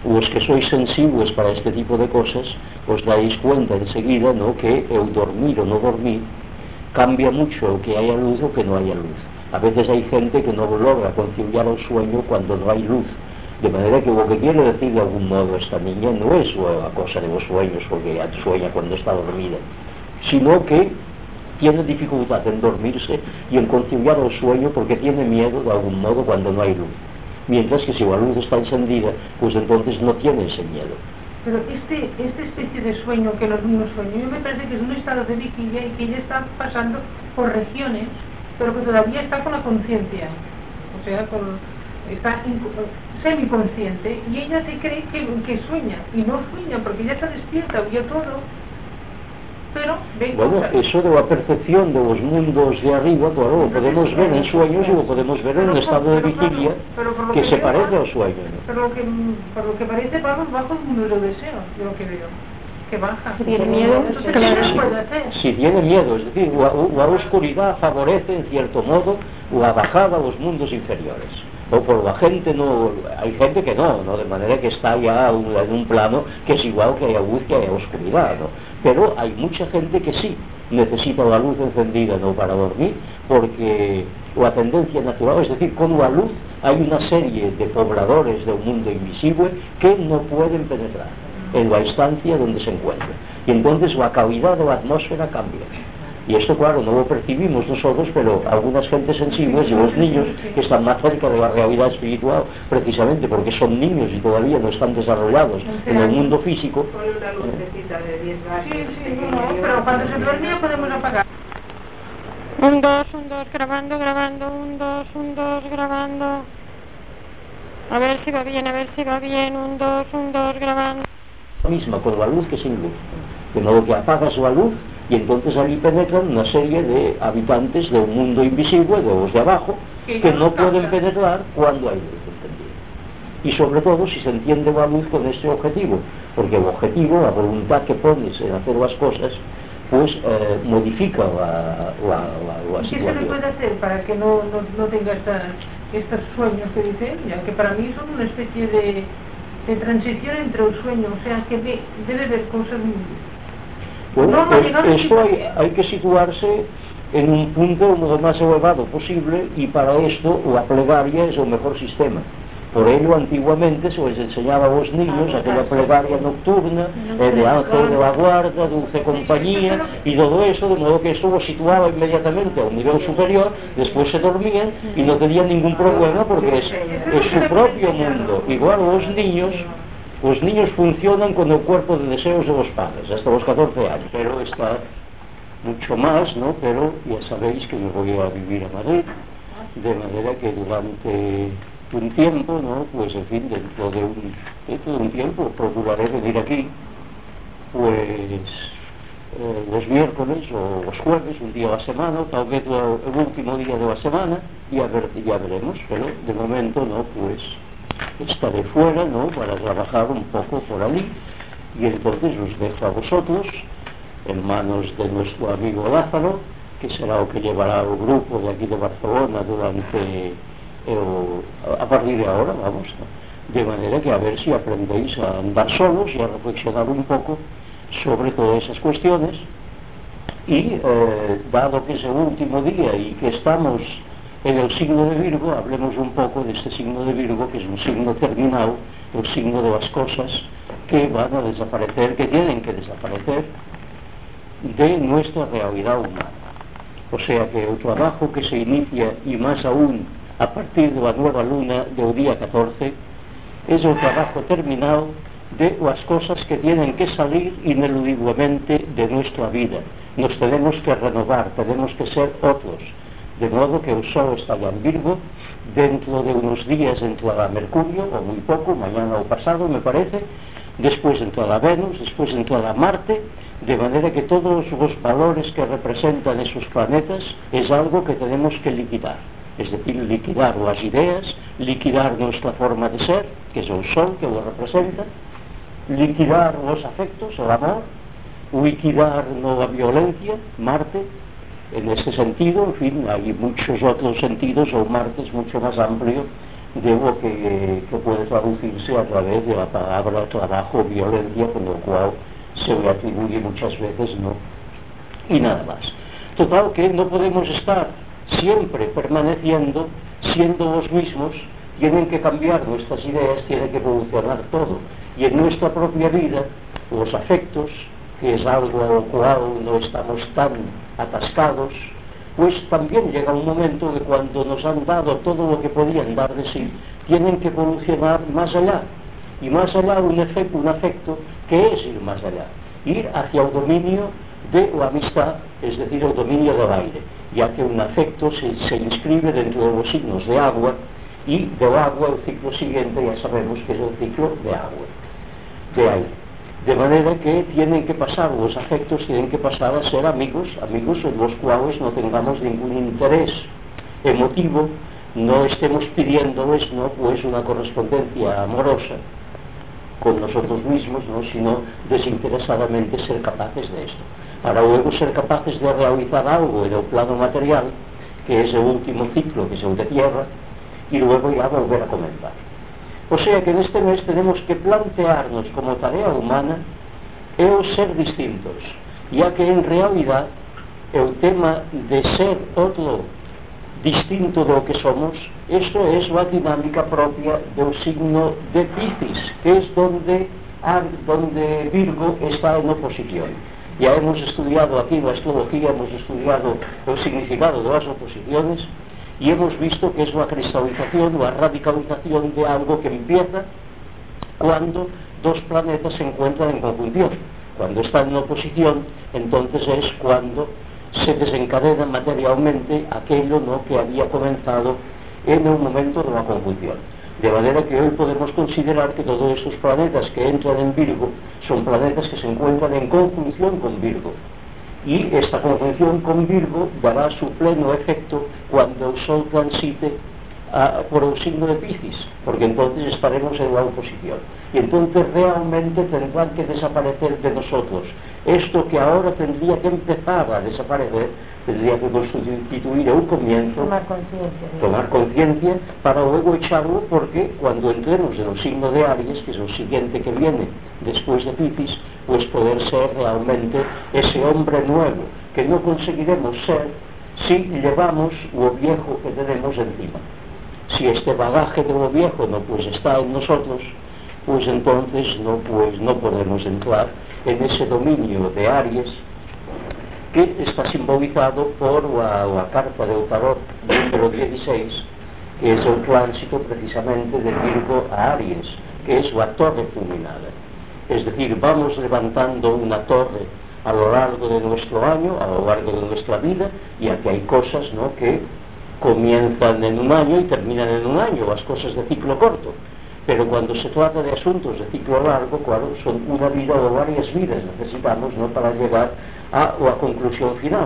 los que sois sensibles para este tipo de cosas os dais cuenta enseguida, ¿no?, que el dormir o no dormir cambia mucho que haya luz o que no haya luz. A veces hay gente que no logra conciliar el sueño cuando no hay luz, de manera que lo que quiere decir de algún modo esta niña no es la cosa de los sueños, porque ella sueña cuando está dormida, sino que tiene dificultad en dormirse y en conciliar el sueño porque tiene miedo de algún modo cuando no hay luz. Mientras que si la luz está encendida, pues entonces no tiene ese miedo. Pero esta especie de sueño que los niños sueñan, yo me parece que es un estado de vigilia y que ella está pasando por regiones, pero que todavía está con la conciencia, o sea, está semiconsciente, y ella se cree que sueña, y no sueña, porque ella está despierta, vio todo, pero ve bueno, cosas. eso de la percepción de los mundos de arriba, claro, lo podemos ver en sueños y lo podemos ver en un estado de vigilia que se parece al sueño, ¿no? Pero por lo que parece, vamos bajo el mundo de los deseos, de lo que veo, que baja. Si tiene miedo, Entonces, claro. ¿qué se puede hacer? Si tiene miedo, es decir, la oscuridad favorece en cierto modo la bajada a los mundos inferiores. O por la gente no, hay gente que no, de manera que está ya en un plano que es igual que haya luz que haya oscuridad, ¿no? Pero hay mucha gente que sí necesita la luz encendida, ¿no?, para dormir, porque la tendencia natural, es decir, con la luz hay una serie de pobladores del mundo invisible que no pueden penetrar en la instancia donde se encuentran, y entonces la calidad de la atmósfera cambia. Y esto, claro, no lo percibimos nosotros, pero algunas gentes sensibles y los niños que están más cerca de la realidad espiritual, precisamente porque son niños y todavía no están desarrollados en el mundo físico. Con una lucecita de 10 watts. Sí, pero cuando se duerme ya podemos apagar. 1, 2, 1, 2, grabando, 1, 2, 1, 2, grabando. A ver si va bien, 1, 2, 1, 2, grabando. Misma con la luz que sin luz, de modo que apagas la luz y entonces allí penetran una serie de habitantes de un mundo invisible, de los de abajo, que no pueden penetrar cuando hay luz encendida. Y sobre todo si se entiende la luz con este objetivo, porque el objetivo, la voluntad que pones en hacer las cosas, pues modifica la ¿Qué se le situación. puede hacer para que no tenga estos sueños que dicen ella? Que para mí son una especie de transición entre el sueño, o sea, que debe ver cosas muy... Bueno, no esto hay que situarse en un punto lo más elevado posible, y para esto la plegaria es el mejor sistema. Por ello, antiguamente se les enseñaba a los niños aquella plegaria nocturna, de ángel de la guarda, dulce compañía, y todo eso, de modo que esto lo situaba inmediatamente a un nivel superior. Después se dormían y no tenían ningún problema porque es su propio mundo. Igual los niños funcionan con el cuerpo de deseos de los padres hasta los 14 años, pero está mucho más, ¿no? Pero ya sabéis que me voy a vivir a Madrid, de manera que durante un tiempo, ¿no?, pues en fin, dentro de un tiempo procuraré venir aquí, pues los miércoles o los jueves, un día a la semana, o tal vez el último día de la semana, y ya veremos, pero de momento, ¿no?, pues estaré fuera, ¿no?, para trabajar un poco por allí, y entonces os dejo a vosotros en manos de nuestro amigo Lázaro, que será el que llevará el grupo de aquí de Barcelona a partir de ahora, vamos, ¿no?, de manera que a ver si aprendéis a andar solos y a reflexionar un poco sobre todas esas cuestiones, y dado que es el último día y que estamos en el signo de Virgo, hablemos un poco de este signo de Virgo, que es un signo terminal, el signo de las cosas que van a desaparecer, que tienen que desaparecer de nuestra realidad humana. O sea que el trabajo que se inicia, y más aún a partir de la nueva luna del día 14, es el trabajo terminal de las cosas que tienen que salir ineludiblemente de nuestra vida. Nos tenemos que renovar, tenemos que ser otros. De modo que el Sol está ya en Virgo, dentro de unos días entrará Mercurio, o muy poco, mañana o pasado me parece, después entrará Venus, después entrará Marte, de manera que todos los valores que representan esos planetas es algo que tenemos que liquidar. Es decir, liquidar las ideas, liquidar nuestra forma de ser, que es el Sol que lo representa, liquidar los afectos, el amor, liquidar la violencia, Marte. En este sentido, en fin, hay muchos otros sentidos, o Marte es mucho más amplio de lo que puede traducirse a través de la palabra trabajo, violencia, con lo cual se le atribuye muchas veces, ¿no? Y nada más. Total, que no podemos estar siempre permaneciendo siendo los mismos, tienen que cambiar nuestras ideas, tiene que evolucionar todo. Y en nuestra propia vida, los afectos, que es algo a lo cual no estamos tan atascados, pues también llega un momento de cuando nos han dado todo lo que podían dar de sí, tienen que evolucionar más allá. Y más allá un afecto que es ir más allá, ir hacia el dominio de la amistad, es decir, el dominio del aire, ya que un afecto se inscribe dentro de los signos de agua, y del agua el ciclo siguiente ya sabemos que es el ciclo de agua, de aire. De manera que tienen que pasar, los afectos tienen que pasar a ser amigos en los cuales no tengamos ningún interés emotivo, no estemos pidiéndoles, ¿no?, pues una correspondencia amorosa con nosotros mismos, ¿no?, sino desinteresadamente ser capaces de esto, para luego ser capaces de realizar algo en el plano material, que es el último ciclo, que es el de tierra, y luego ya volver a comenzar. O sea que en este mes tenemos que plantearnos como tarea humana el ser distintos, ya que en realidad el tema de ser otro distinto de lo que somos, eso es la dinámica propia del signo de Piscis, que es donde Virgo está en oposición. Ya hemos estudiado aquí la astrología, hemos estudiado el significado de las oposiciones, y hemos visto que es la cristalización, la radicalización de algo que empieza cuando dos planetas se encuentran en conjunción. Cuando están en oposición, entonces es cuando se desencadena materialmente aquello, ¿no?, que había comenzado en el momento de la conjunción. De manera que hoy podemos considerar que todos estos planetas que entran en Virgo son planetas que se encuentran en conjunción con Virgo. Y esta conjunción con Virgo dará su pleno efecto cuando el Sol transite por el signo de Piscis, porque entonces estaremos en la oposición. Y entonces realmente tendrán que desaparecer de nosotros. Esto que ahora tendría que empezar a desaparecer, tendría que constituir un comienzo, tomar conciencia, para luego echarlo, porque cuando entremos en el signo de Aries, que es el siguiente que viene después de Piscis, pues poder ser realmente ese hombre nuevo, que no conseguiremos ser si llevamos lo viejo que tenemos encima. Si este bagaje de lo viejo no pues está en nosotros, pues entonces no podemos entrar en ese dominio de Aries, que está simbolizado por la carta del tarot número 16, que es el tránsito precisamente de Virgo a Aries, que es la torre fulminada. Es decir, vamos levantando una torre a lo largo de nuestro año, a lo largo de nuestra vida, y aquí hay cosas, ¿no?, que comienzan en un año y terminan en un año, las cosas de ciclo corto. Pero cuando se trata de asuntos de ciclo largo, claro, son una vida o varias vidas necesitamos, ¿no?, para llegar a la conclusión final.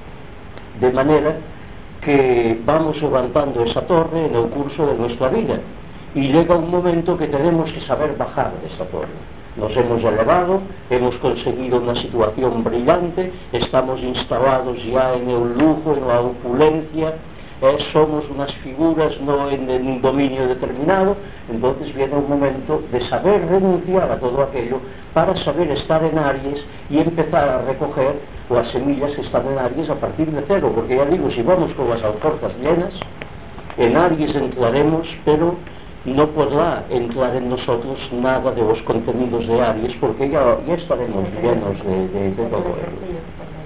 De manera que vamos levantando esa torre en el curso de nuestra vida, y llega un momento que tenemos que saber bajar de esa torre. Nos hemos elevado, hemos conseguido una situación brillante, estamos instalados ya en el lujo, en la opulencia, somos unas figuras no en un dominio determinado. Entonces viene un momento de saber renunciar a todo aquello para saber estar en Aries y empezar a recoger las semillas que están en Aries a partir de cero, porque ya digo, si vamos con las alforjas llenas, en Aries entraremos, pero no podrá entrar en nosotros nada de los contenidos de Aries, porque ya estaremos llenos de todo ello.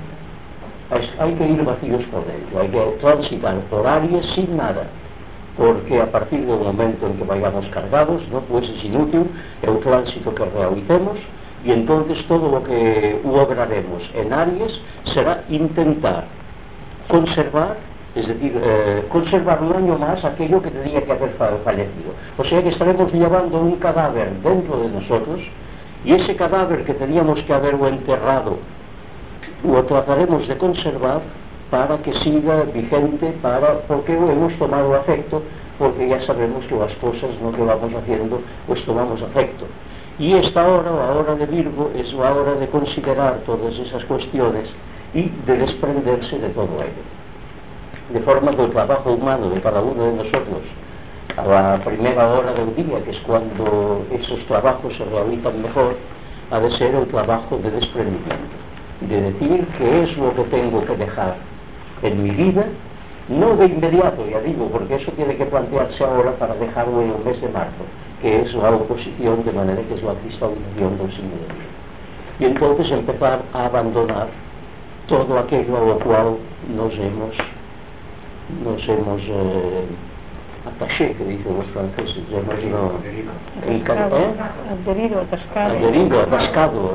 Hay que ir vacíos por dentro, hay que transitar por Aries sin nada, porque a partir del momento en que vayamos cargados, no, pues es inútil el tránsito que realicemos, y entonces todo lo que lograremos en Aries será intentar conservar, es decir, conservar un año más aquello que tendría que haber fallecido. O sea que estaremos llevando un cadáver dentro de nosotros, y ese cadáver que teníamos que haberlo enterrado lo trataremos de conservar para que siga vigente, porque hemos tomado afecto, porque ya sabemos que las cosas no que vamos haciendo, pues tomamos afecto. Y esta hora, la hora de Virgo, es la hora de considerar todas esas cuestiones y de desprenderse de todo ello. De forma que el trabajo humano de cada uno de nosotros a la primera hora del día, que es cuando esos trabajos se realizan mejor, ha de ser el trabajo de desprendimiento, de decir qué es lo que tengo que dejar en mi vida, no de inmediato, ya digo, porque eso tiene que plantearse ahora para dejarlo en el mes de marzo, que es la oposición, de manera que es la cristalización del signo de vida. Y entonces empezar a abandonar todo aquello a lo cual nos hemos attaché, que dicen los franceses, adherido, atascado,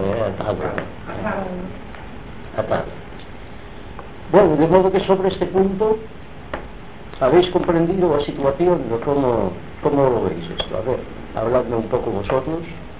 atado. Bueno, de modo que sobre este punto habéis comprendido la situación, de cómo lo veis esto. A ver, habladme un poco vosotros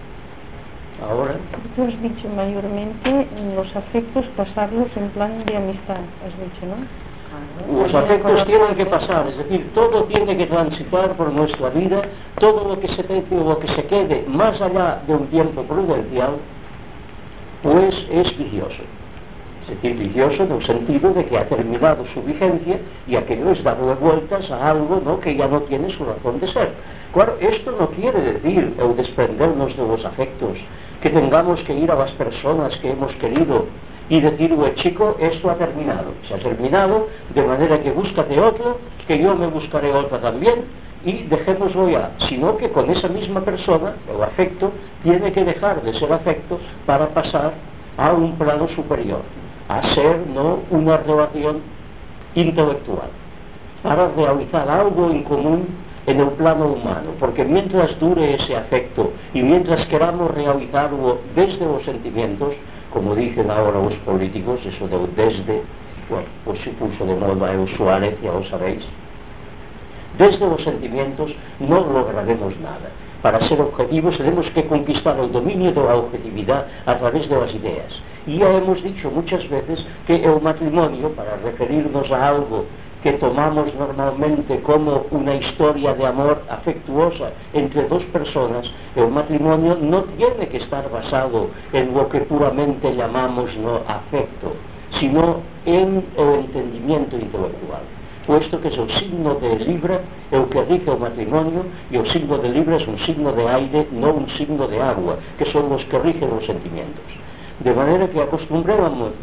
ahora. Tú has dicho mayormente los afectos pasarlos en plan de amistad, has dicho, ¿no? Los afectos tienen que pasar, es decir, todo tiene que transitar por nuestra vida, todo lo que se quede más allá de un tiempo prudencial, pues es vicioso. Es decir, vicioso en el sentido de que ha terminado su vigencia y aquello es darle vueltas a algo, ¿no?, que ya no tiene su razón de ser. Claro, esto no quiere decir el desprendernos de los afectos, que tengamos que ir a las personas que hemos querido y decirle, chico, esto ha terminado, se ha terminado, de manera que búscate otro, que yo me buscaré otra también, y dejémoslo ya, sino que con esa misma persona, el afecto, tiene que dejar de ser afecto para pasar a un plano superior, a ser, ¿no?, una relación intelectual, para realizar algo en común en el plano humano, porque mientras dure ese afecto y mientras queramos realizarlo desde los sentimientos, como dicen ahora los políticos, eso de desde, bueno, pues se puso de moda el Suárez, ya lo sabéis, desde los sentimientos no lograremos nada. Para ser objetivos tenemos que conquistar el dominio de la objetividad a través de las ideas. Y ya hemos dicho muchas veces que el matrimonio, para referirnos a algo que tomamos normalmente como una historia de amor afectuosa entre dos personas, el matrimonio no tiene que estar basado en lo que puramente llamamos no afecto, sino en el entendimiento intelectual, puesto que es el signo de Libra el que rige el matrimonio, y el signo de Libra es un signo de aire, no un signo de agua, que son los que rigen los sentimientos. De manera que acostumbrémonos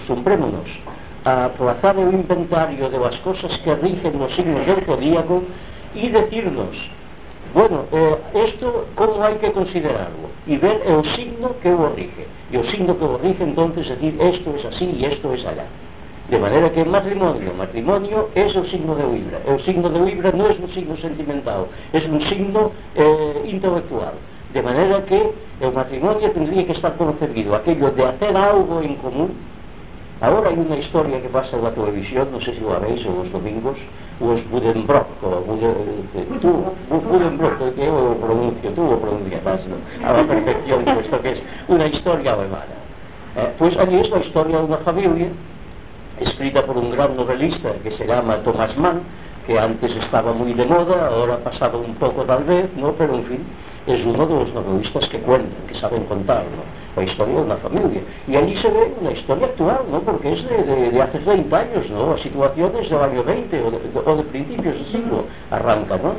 a trazar el inventario de las cosas que rigen los signos del zodíaco y decirnos, bueno, esto cómo hay que considerarlo, y ver el signo que lo rige, y el signo que lo rige entonces decir esto es así y esto es allá. De manera que el matrimonio es el signo de Libra. El signo de Libra no es un signo sentimental, es un signo intelectual. De manera que el matrimonio tendría que estar concebido, aquello de hacer algo en común. Ahora hay una historia que pasa en la televisión, no sé si lo veis en los domingos, los Buddenbrock, Buddenbrock, que yo lo pronuncio, tú lo pronuncias a la perfección, puesto que es una historia alemana. Pues allí es la historia de una familia, escrita por un gran novelista que se llama Thomas Mann, que antes estaba muy de moda, ahora ha pasado un poco tal vez, ¿no?, pero en fin, es uno de los novelistas que cuentan, que saben contar, ¿no?, la historia de una familia. Y allí se ve una historia actual, ¿no?, porque es de hace 30 años, ¿no?, las situaciones del año 20 o de principios del siglo arranca, ¿no?,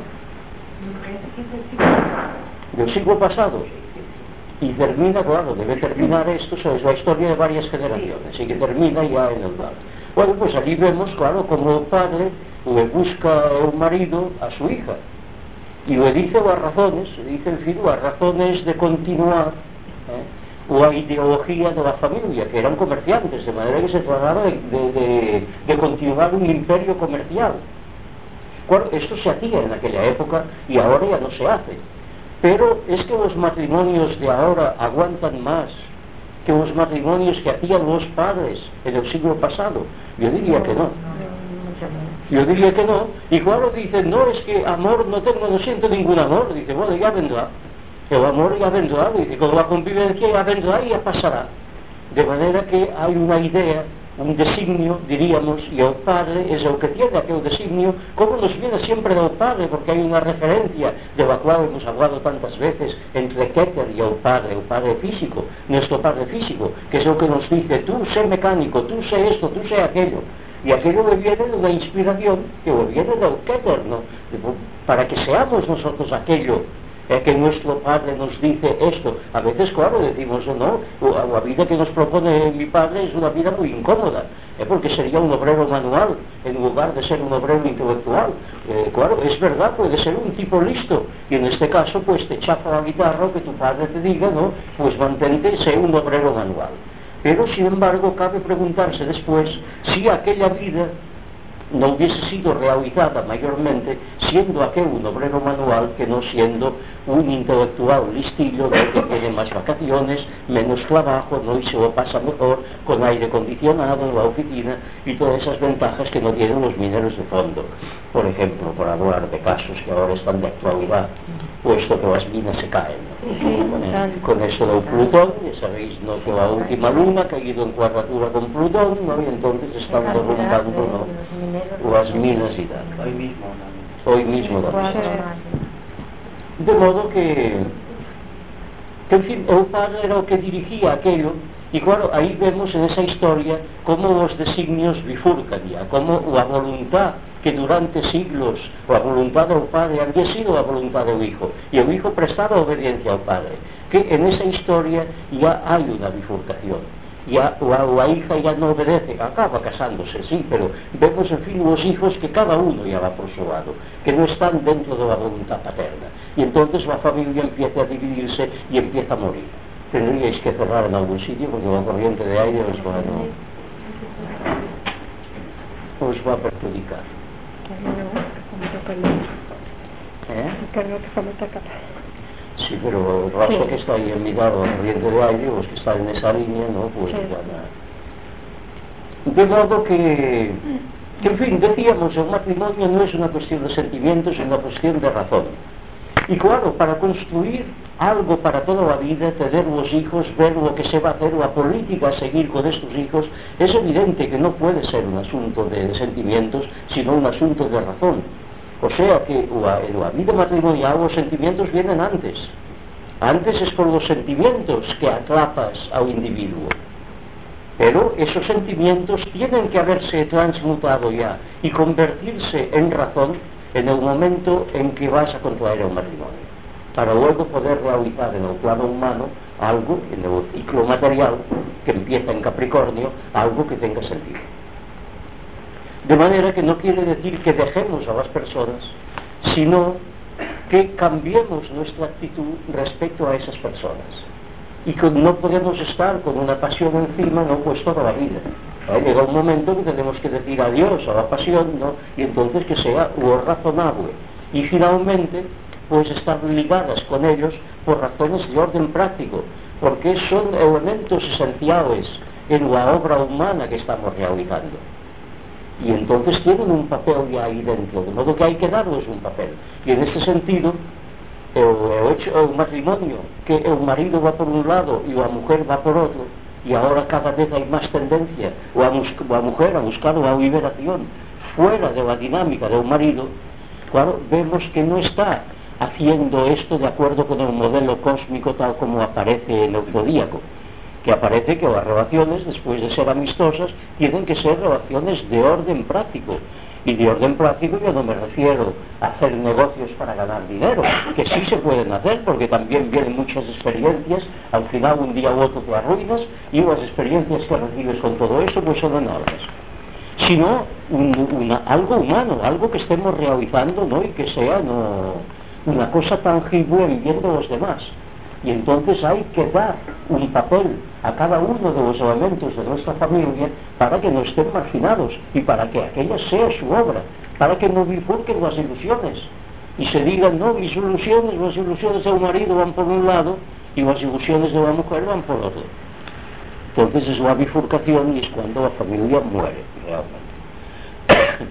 del siglo pasado. Y termina, claro, debe terminar esto, es la historia de varias generaciones, y que termina ya en el bar. Bueno, pues allí vemos, claro, como el padre le busca un marido a su hija, y le dice las razones, en fin, las razones de continuar la ideología de la familia, que eran comerciantes, de manera que se trataba de continuar un imperio comercial. Bueno, esto se hacía en aquella época y ahora ya no se hace. Pero es que los matrimonios de ahora aguantan más que los matrimonios que hacían los padres en el siglo pasado. Yo diría que no. Y claro, dicen, no, es que amor no siento ningún amor. Dice, bueno, ya vendrá. El amor ya vendrá, dice, con la convivencia ya vendrá y ya pasará. De manera que hay una idea, un designio, diríamos, y el padre es el que tiene aquel designio, como nos viene siempre del padre, porque hay una referencia de la cual hemos hablado tantas veces entre Keter y el padre físico, nuestro padre físico, que es el que nos dice, tú sé mecánico, tú sé esto, tú sé aquello. y aquello me viene de una inspiración que me viene del Keter, ¿no? Para que seamos nosotros aquello que nuestro Padre nos dice esto. A veces, claro, decimos, no, la vida que nos propone mi Padre es una vida muy incómoda, porque sería un obrero manual en lugar de ser un obrero intelectual. Claro, es verdad, puede ser un tipo listo, y en este caso, pues te chafa la guitarra, o que tu padre te diga, ¿no? Pues mantente, sé un obrero manual. Pero, sin embargo, cabe preguntarse después si aquella vida no hubiese sido realizada mayormente siendo aquel un obrero manual que no siendo un intelectual listillo, ¿no? Que tiene más vacaciones, menos trabajo, ¿no? Y se lo pasa mejor con aire acondicionado en la oficina y todas esas ventajas que no tienen los mineros de fondo. Por ejemplo, por hablar de casos que ahora están de actualidad, puesto que las minas se caen, ¿no? Con esto del Plutón, ya sabéis, ¿no? Que la última luna ha caído en cuadratura con Plutón, ¿no? Y entonces están derrumbando, ¿no? Las minas y tal. Hoy mismo también. De modo que en fin, el padre era el que dirigía aquello, y claro, ahí vemos en esa historia cómo los designios bifurcan ya, cómo la voluntad que durante siglos la voluntad del padre había sido la voluntad del hijo, y el hijo prestaba obediencia al padre, que en esa historia ya hay una bifurcación. Ya la hija ya no obedece, acaba casándose, sí, pero vemos en fin los hijos que cada uno ya va por su lado, que no están dentro de la voluntad paterna, y entonces la familia empieza a dividirse y empieza a morir. Tendríais que cerrar en algún sitio porque la corriente de aire os va a perjudicar. Sí, pero el rastro que está ahí en mi lado, la corriente de aire, los que están en esa línea, ¿no? Pues ya. De modo que, en fin, decíamos, el matrimonio no es una cuestión de sentimientos, es una cuestión de razón. Y claro, para construir algo para toda la vida, tener los hijos, ver lo que se va a hacer, la política a seguir con estos hijos, es evidente que no puede ser un asunto de sentimientos, sino un asunto de razón. O sea que en la vida matrimonial los sentimientos vienen antes. Antes es por los sentimientos que atrapas al individuo. Pero esos sentimientos tienen que haberse transmutado ya y convertirse en razón en el momento en que vas a contraer el matrimonio, para luego poder realizar en el plano humano algo, en el ciclo material que empieza en Capricornio, algo que tenga sentido. De manera que no quiere decir que dejemos a las personas, sino que cambiemos nuestra actitud respecto a esas personas. Y que no podemos estar con una pasión encima, no, pues toda la vida. Llega un momento que tenemos que decir adiós a la pasión, ¿no? Y entonces que sea lo razonable. Y finalmente, pues estar ligadas con ellos por razones de orden práctico, porque son elementos esenciales en la obra humana que estamos realizando. Y entonces tienen un papel ya ahí dentro, de modo que hay que darles un papel. Y en ese sentido, el matrimonio, que el marido va por un lado y la mujer va por otro, y ahora cada vez hay más tendencia la mujer a buscar la liberación fuera de la dinámica del marido, claro, vemos que no está haciendo esto de acuerdo con el modelo cósmico tal como aparece en el zodíaco, que aparece que las relaciones, después de ser amistosas, tienen que ser relaciones de orden práctico. Y de orden práctico yo no me refiero a hacer negocios para ganar dinero, que sí se pueden hacer, porque también vienen muchas experiencias, al final un día u otro te arruinas, y las experiencias que recibes con todo eso pues son enormes. Sino algo humano, algo que estemos realizando, ¿no? Y que sea una cosa tangible en bien de los demás. Y entonces hay que dar un papel a cada uno de los elementos de nuestra familia para que no estén marginados y para que aquella sea su obra, para que no bifurquen las ilusiones y se digan, no, las ilusiones del marido van por un lado y las ilusiones de la mujer van por otro. Entonces es la bifurcación y es cuando la familia muere realmente.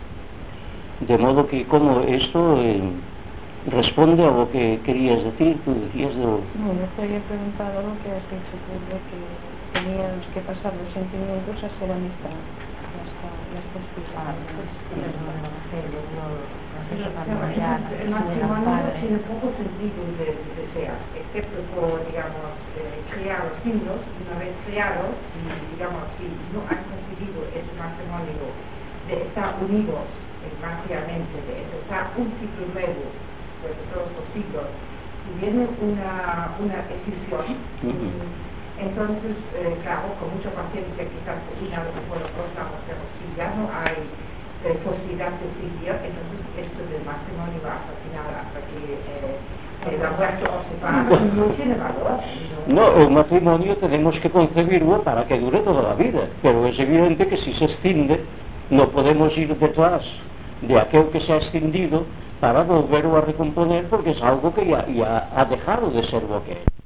De modo que como esto responde a lo que querías decir, tú decías de... No, yo te había preguntado lo que has dicho tú, de que teníamos que pasar los sentimientos a ser amistad. El matrimonio tiene poco sentido de desear, excepto por, digamos, crear los hijos. Una vez creados, y digamos, si no han conseguido ese matrimonio de estar unidos financieramente, de empezar un ciclo nuevo, pues todos los siglos, y viene una decisión, entonces, claro, con mucha paciencia, quizás una vez por los próximos, pero si ya no hay posibilidad de seguir, entonces esto del matrimonio va hasta el final, hasta que la muerte os separa, no tiene valor. No, el matrimonio tenemos que concebirlo para que dure toda la vida, pero es evidente que si se escinde, no podemos ir detrás de aquel que se ha escindido para volverlo a recomponer, porque es algo que ya ha dejado de ser lo que es.